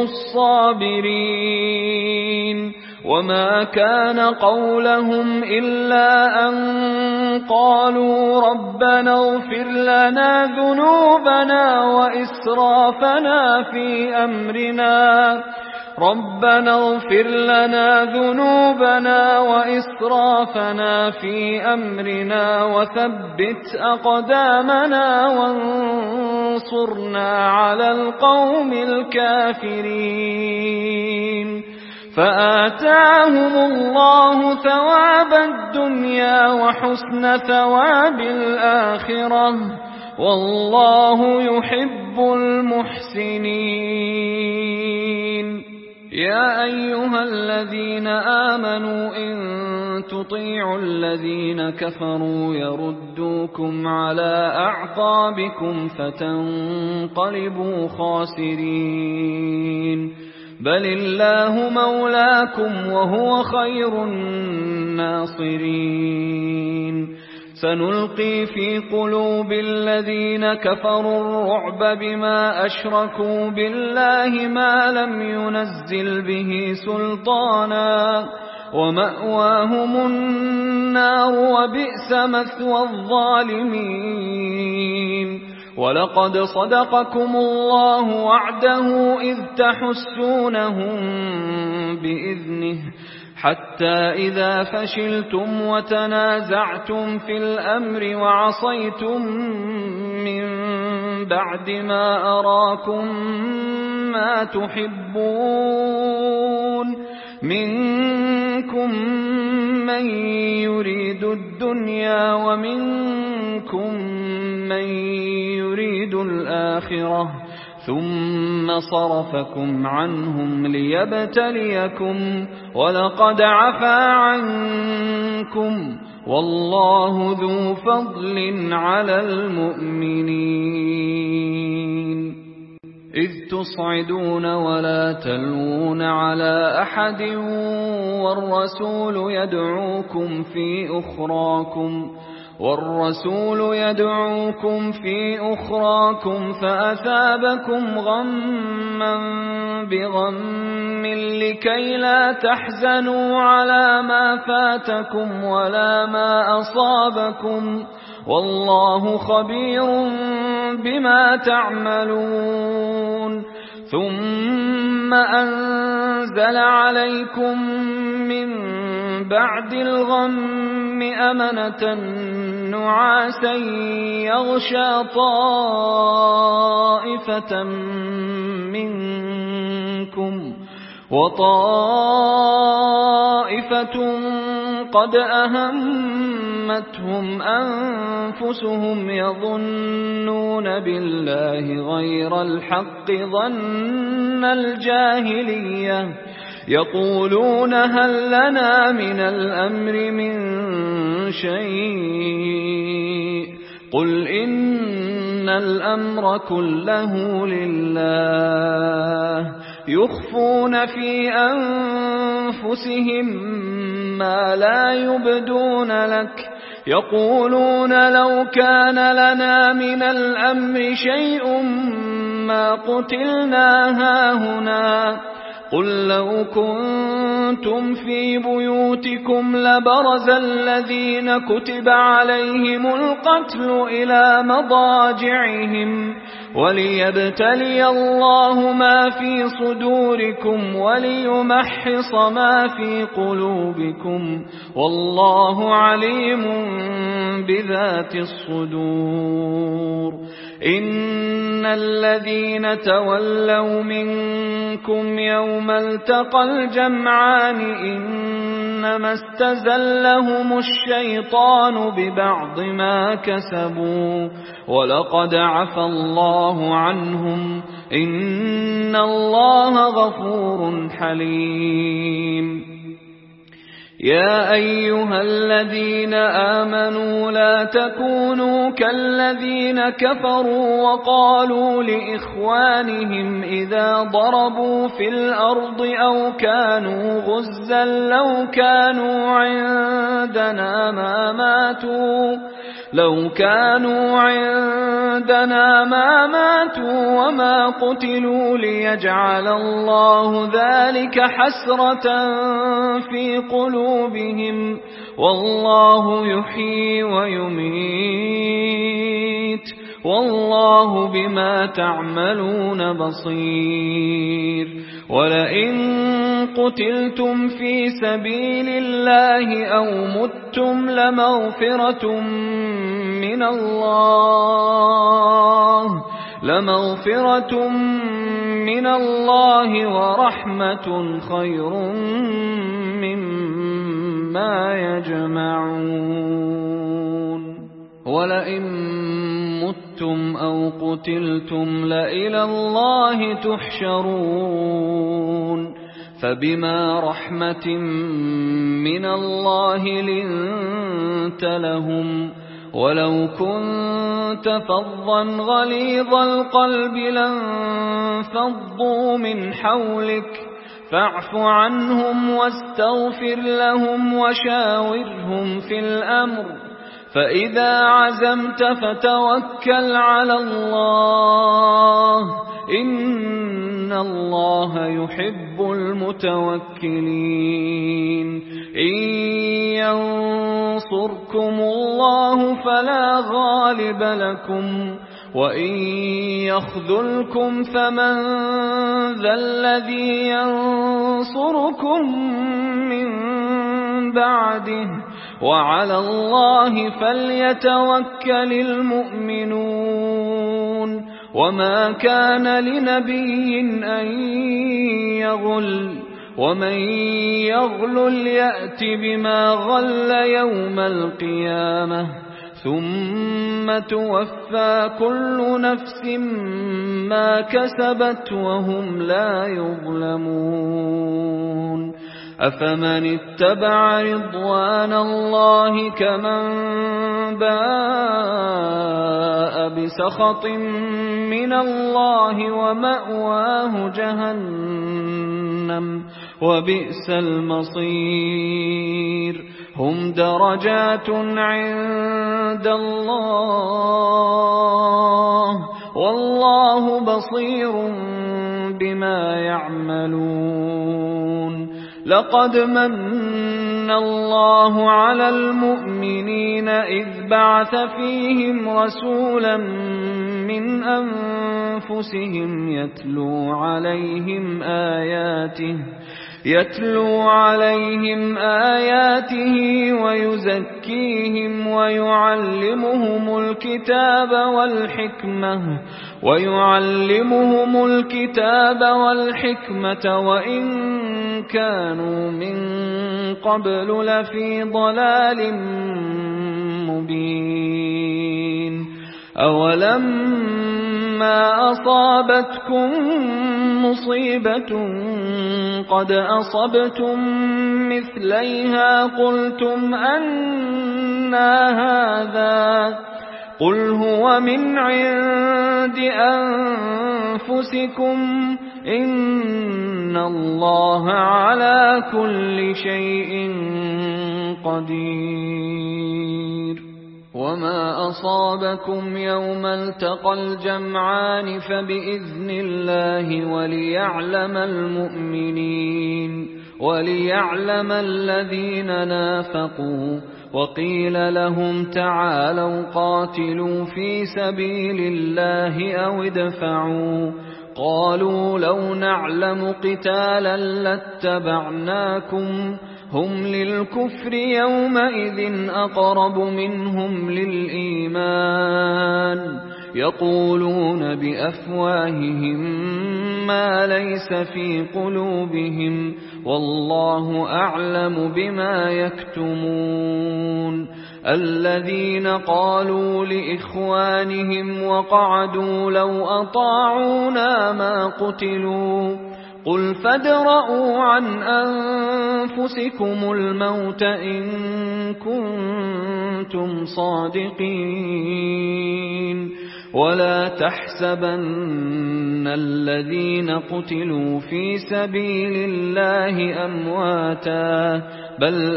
الصابرين. وما كان قولهم إلا أن قالوا ربنا اغفر لنا ذنوبنا وإسرافنا في أمرنا ربنا اغفر لنا ذنوبنا وإسرافنا في أمرنا وثبت أقدامنا وانصرنا على القوم الكافرين. فآتاهم الله ثواب الدنيا وحسن ثواب الآخرة والله يحب المحسنين. يا أيها الذين آمنوا إن تطيعوا الذين كفروا يردوكم على أعقابكم فتنقلبوا خاسرين. بل الله مولاكم وهو خير الناصرين. سنلقي في قلوب الذين كفروا الرعب بما أشركوا بالله ما لم ينزل به سلطانا ومأواهم النار وبئس مثوى الظالمين. ولقد صدقكم الله وعده إذ تحسونهم بإذنه حتى إذا فشلتم وتنازعتم في الأمر وعصيتم من بعد ما أراكم ما تحبون منكم من يريد الدنيا ومنكم من يريد الآخرة ثم صرفكم عنهم ليبتليكم ولقد عفا عنكم والله ذو فضل على المؤمنين. إذ تصعدون ولا تلوون على أحد والرسول يدعوكم في أخراكم والرسول يدعوكم في أخراكم فأثابكم غما بغم لكي لا تحزنوا على ما فاتكم ولا ما أصابكم والله خبير بما تعملون. ثم أنزل عليكم من بعد الغم أمنة نعاسا يغشى طائفة منكم وطائفة قد أهمتهم أنفسهم يظنون بالله غير الحق ظن الجاهلية يقولون هل لنا من الأمر من شيء قل إن الأمر كله لله يخفون في أنفسهم ما لا يبدون لك يقولون لو كان لنا من الأمر شيء ما قتلنا هاهنا قل لو كنتم في بيوتكم لبرز الذين كتب عليهم القتل إلى مضاجعهم وليبتلي الله ما في صدوركم وليمحص ما في قلوبكم والله عليم بذات الصدور. إن الذين تولوا منكم يوم التقى الجمعان إنما استزلهم الشيطان ببعض ما كسبوا ولقد عفى الله عنهم إن الله غفور حليم. يا أيها الذين آمنوا لا تكونوا كالذين كفروا وقالوا لإخوانهم إذا ضربوا في الأرض أو كانوا غزا لو كانوا عندنا ما ماتوا لو كانوا عندنا ما ماتوا وما قتلوا ليجعل الله ذلك حسرة في قلوبهم والله يحيي ويميت والله بما تعملون بصير ولئن قتلتم في سبيل الله أو متم لمغفرة من الله لمغفرة من الله ورحمة خير مما يجمعون ولئن متم أو قتلتم لإلى الله تحشرون فبما رحمة من الله لنت لهم ولو كنت فظا غليظ القلب لانفضوا من حولك فاعف عنهم واستغفر لهم وشاورهم في الأمر فإذا عزمت فتوكل على الله إن الله يحب المتوكلين إن ينصركم الله فلا غالب لكم وإن يخذلكم فمن ذا الذي ينصركم من بعده وعلى الله فليتوكل المؤمنون وما كان لنبي أن يغل ومن يغلل يأت بما غل يوم القيامة ثم توفى كل نفس ما كسبت وهم لا يظلمون أفمن اتبع رضوان الله كمن باء بسخط من الله ومأواه جهنم وبئس المصير هم درجات عند الله والله بصير بما يعملون لقد من الله على المؤمنين إذ بعث فيهم رسولا من أنفسهم يتلو عليهم آياته يتلو عليهم آياته ويزكيهم ويعلمهم الكتاب والحكمة ويعلمهم الكتاب والحكمة وإن كانوا من قبل لفي ضلال مبين أولما أصابتكم مصيبة قد أصبتم مثليها قلتم أنى هذا قل هو من عند أنفسكم إن الله على كل شيء قدير وما أصابكم يوم التقى الجمعان فبإذن الله وليعلم المؤمنين وليعلم الذين نافقوا وقيل لهم تعالوا قاتلوا في سبيل الله أو ادفعوا قالوا لو نعلم قتالا لاتبعناكم هم للكفر يومئذ أقرب منهم للإيمان يقولون بأفواههم ما ليس في قلوبهم والله أعلم بما يكتمون الذين قالوا لإخوانهم وقعدوا لو أطاعونا ما قتلوا قل فادرءوا عن أنفسكم الموت إن كنتم صادقين ولا تحسبن الذين قتلوا في سبيل الله أمواتا بل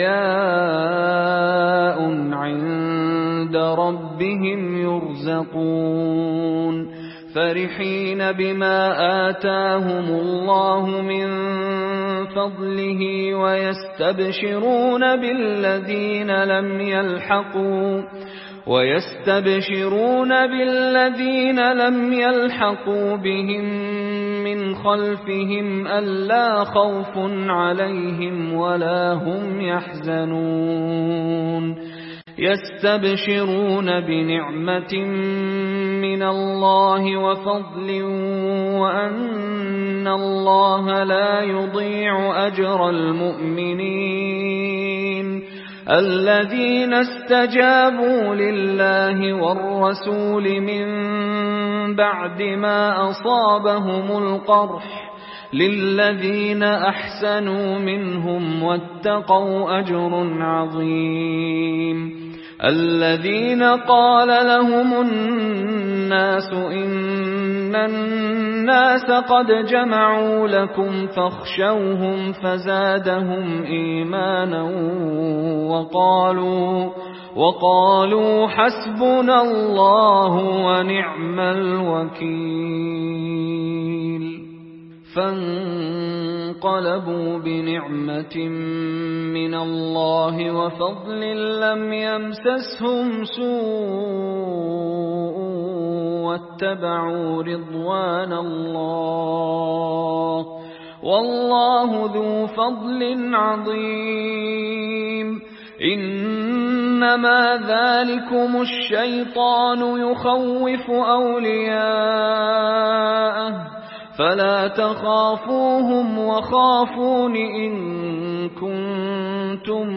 أحياء عند ربهم يرزقون فرحين بما آتاهم الله من فضله ويستبشرون بالذين لم يلحقوا ويستبشرون بالذين لم يلحقوا بهم من خلفهم ألا خوف عليهم ولا هم يحزنون يستبشرون بنعمة من الله وفضل وأن الله لا يضيع أجر المؤمنين الذين استجابوا لله والرسول من بعد ما أصابهم القرح للذين أحسنوا منهم واتقوا أجر عظيم الذين قال لهم الناس إن الناس قد جمعوا لكم فاخشوهم فزادهم إيمانا وقالوا وقالوا حسبنا الله ونعم الوكيل فانقلبوا بنعمة من الله وفضل لم يمسسهم سوء واتبعوا رضوان الله والله ذو فضل عظيم إنما ذلكم الشيطان يخوف أولياءه فلا تخافوهم وخافون إن كنتم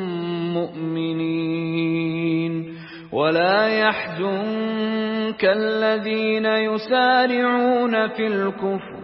مؤمنين ولا يحزنك الذين يسارعون في الكفر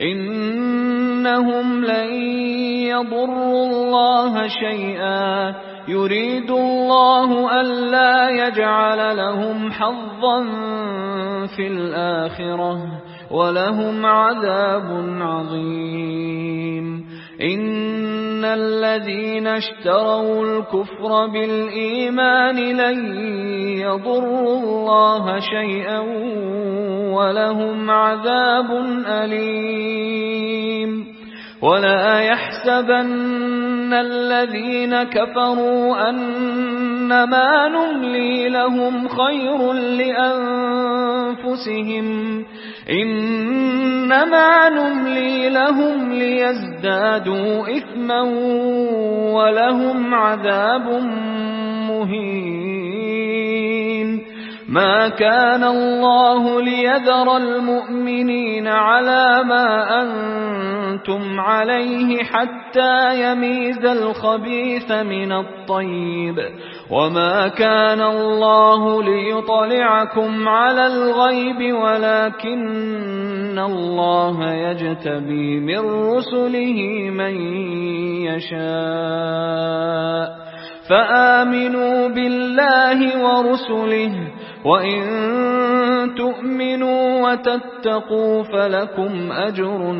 إنهم لن يضروا الله شيئا يريد الله ألا يجعل لهم حظا في الآخرة ولهم عذاب عظيم إن الذين اشتروا الكفر بالإيمان لن يضروا الله شيئا ولهم عذاب أليم ولا يحسبن الذين كفروا أنما نملي لهم خير لأنفسهم إنما نملي لهم ليزدادوا إثما ولهم عذاب مهين ما كان الله ليذر المؤمنين على ما أنتم عليه حتى يميز الخبيث من الطيب وما كان الله ليطلعكم على الغيب ولكن الله يجتبي من رسله من يشاء فآمنوا بالله ورسله وإن تؤمنوا وتتقوا فلكم أجر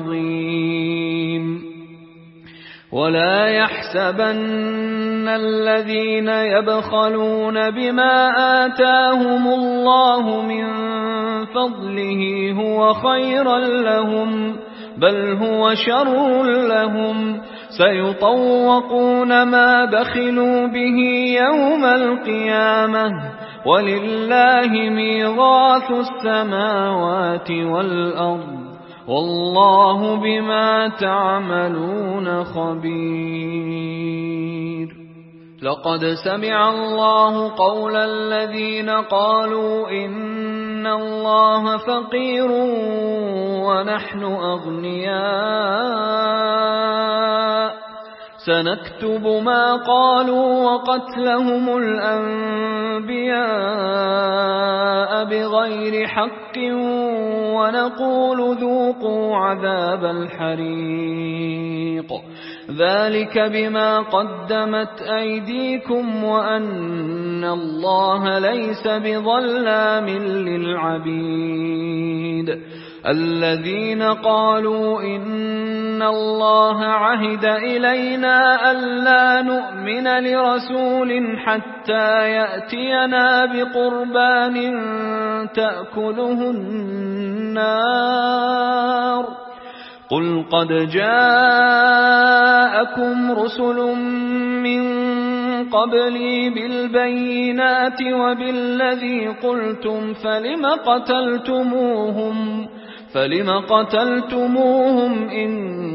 عظيم ولا يحسبن الذين يبخلون بما آتاهم الله من فضله هو خيرا لهم بل هو شر لهم سيطوقون ما بخلوا به يوم القيامة ولله ميراث السماوات والأرض والله بما تعملون خبير لقد سمع الله قول الذين قالوا إن الله فقير ونحن أغنياء سنكتب ما قالوا وقتلهم الأنبياء بغير حق ونقول ذوقوا عذاب الحريق ذلك بما قدمت أيديكم وأن الله ليس بظلام للعبيد الذين قالوا إن الله عهد إلينا ألا نؤمن لرسول حتى يأتينا بقربان تأكله النار قل قد جاءكم رسل من قبلي بالبينات وبالذي قلتم فلم قتلتموهم فلم قتلتموهم إن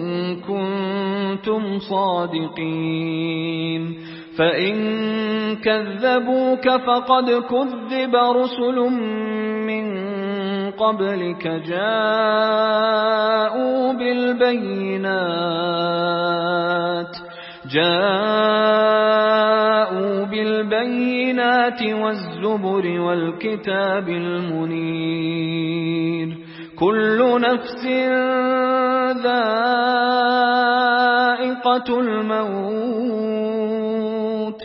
كنتم صادقين فإن كذبوك فقد كذب رسل من قبلك جاءوا بالبينات جاءوا بالبينات والزبر والكتاب المنير كل نفس ذائقة الموت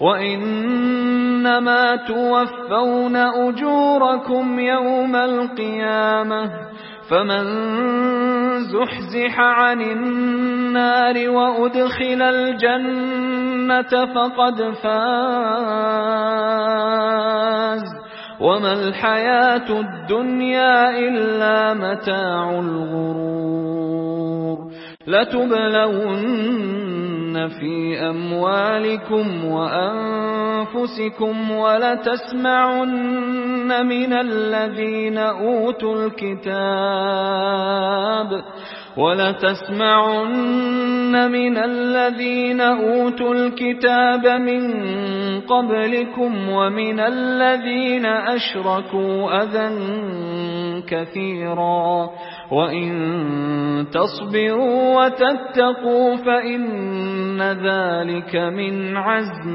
وإنما توفون أجوركم يوم القيامة فمن زحزح عن النار وأدخل الجنة فقد فاز وما الحياة الدنيا إلا متاع الغرور لتبلون في أموالكم وأنفسكم ولتسمعن من الذين أوتوا الكتاب ولتسمعن من الذين أوتوا الكتاب من قبلكم ومن الذين أشركوا أذى كثيرا وإن تصبروا وتتقوا فإن ذلك من عزم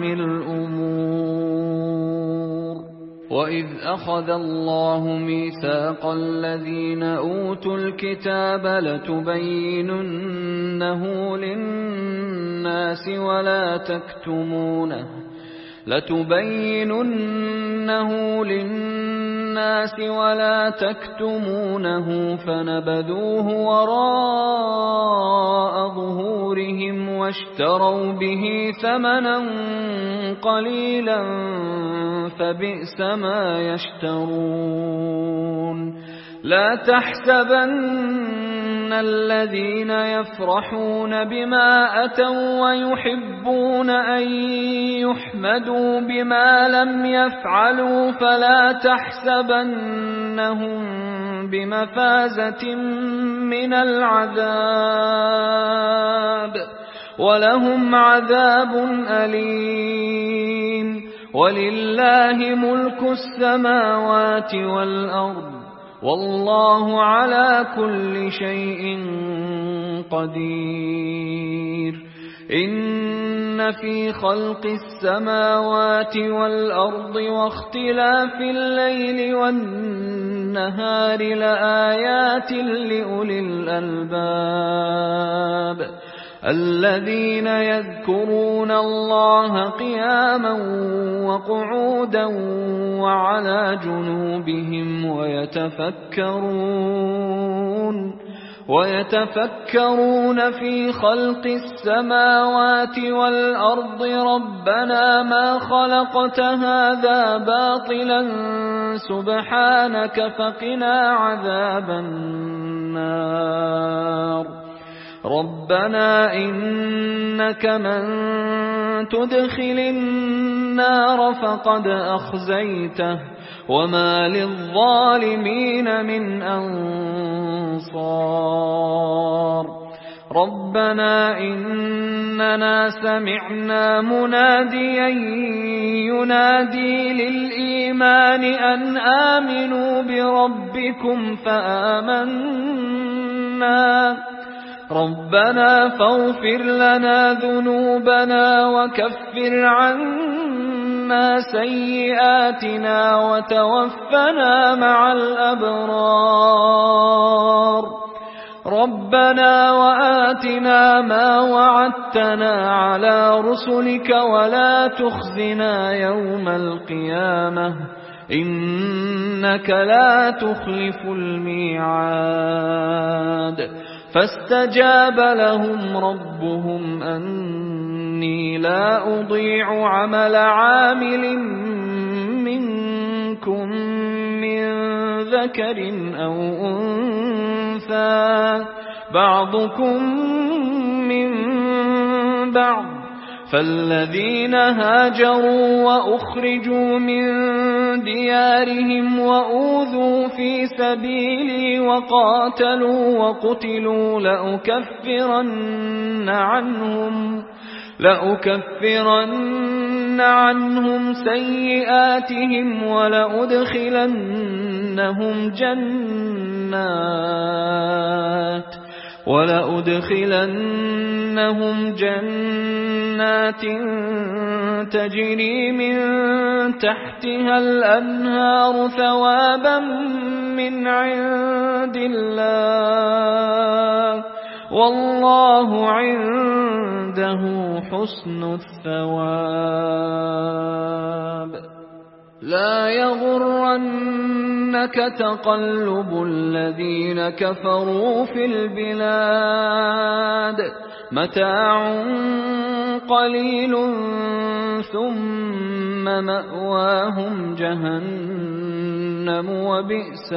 الأمور وإذ أخذ الله ميثاق الذين أوتوا الكتاب لتبيننه للناس ولا تكتمونه لتبيننه للناس ولا تكتمونه فنبذوه وراء ظهورهم واشتروا به ثمنا قليلا فبئس ما يشترون لا تحسبن الذين يفرحون بما أتوا ويحبون أن يحمدوا بما لم يفعلوا فلا تحسبنهم بمفازة من العذاب ولهم عذاب أليم ولله ملك السماوات والأرض والله على كل شيء قدير إن في خلق السماوات والأرض واختلاف الليل والنهار لآيات لأولي الألباب الذين يذكرون الله قياما وقعودا وعلى جنوبهم ويتفكرون ويتفكرون في خلق السماوات والأرض ربنا ما خلقت هذا باطلا سبحانك فقنا عذاب النار ربنا إنك من تدخل النار فقد أخزيته وما للظالمين من أنصار ربنا إننا سمعنا مناديا ينادي للإيمان أن آمنوا بربكم فآمنا ربنا فاغفر لنا ذنوبنا وكفر عنا سيئاتنا وتوفنا مع الأبرار ربنا وآتنا ما وعدتنا على رسلك ولا تخزنا يوم القيامة إنك لا تخلف الميعاد فاستجاب لهم ربهم أني لا أضيع عمل عامل منكم من ذكر أو أنثى بعضكم من بعض فالذين هاجروا وأخرجوا من ديارهم وأوذوا في سبيلي وقاتلوا وقتلوا لأكفرن عنهم لأكفرن عنهم سيئاتهم ولأدخلنهم جنات ولأدخلنهم جنات تجري من تحتها الأنهار ثوابا من عند الله والله عنده حسن الثواب لا يغرنك تقلب الذين كفروا في البلاد متاع قليل ثم مأواهم جهنم وبئس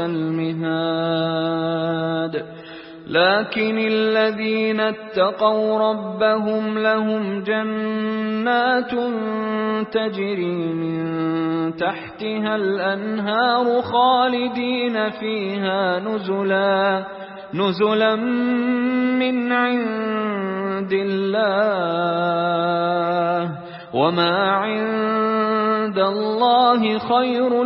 المهاد لكن الذين اتقوا ربهم لهم جنات تجري من تحتها الأنهار خالدين فيها نزلا نزلا من عند الله وما عند الله خير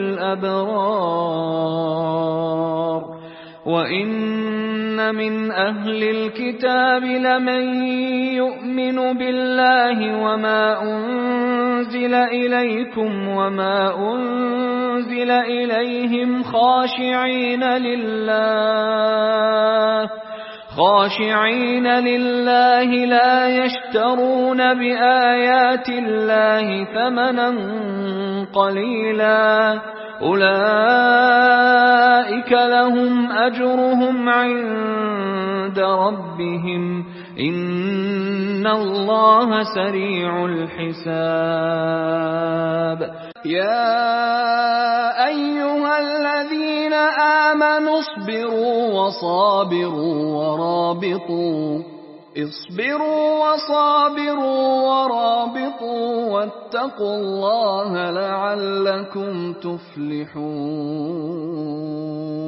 للأبرار وإن من أهل الكتاب لمن يؤمن بالله وما أنزل إليكم وما أنزل إليهم خاشعين لله خاشعين لله لا يشترون بآيات الله ثمنا قليلا أولئك لهم أجرهم عند ربهم إن الله سريع الحساب يا أيها الذين آمنوا اصبروا وصابروا ورابطوا اصبروا وصابروا ورابطوا واتقوا الله لعلكم تفلحون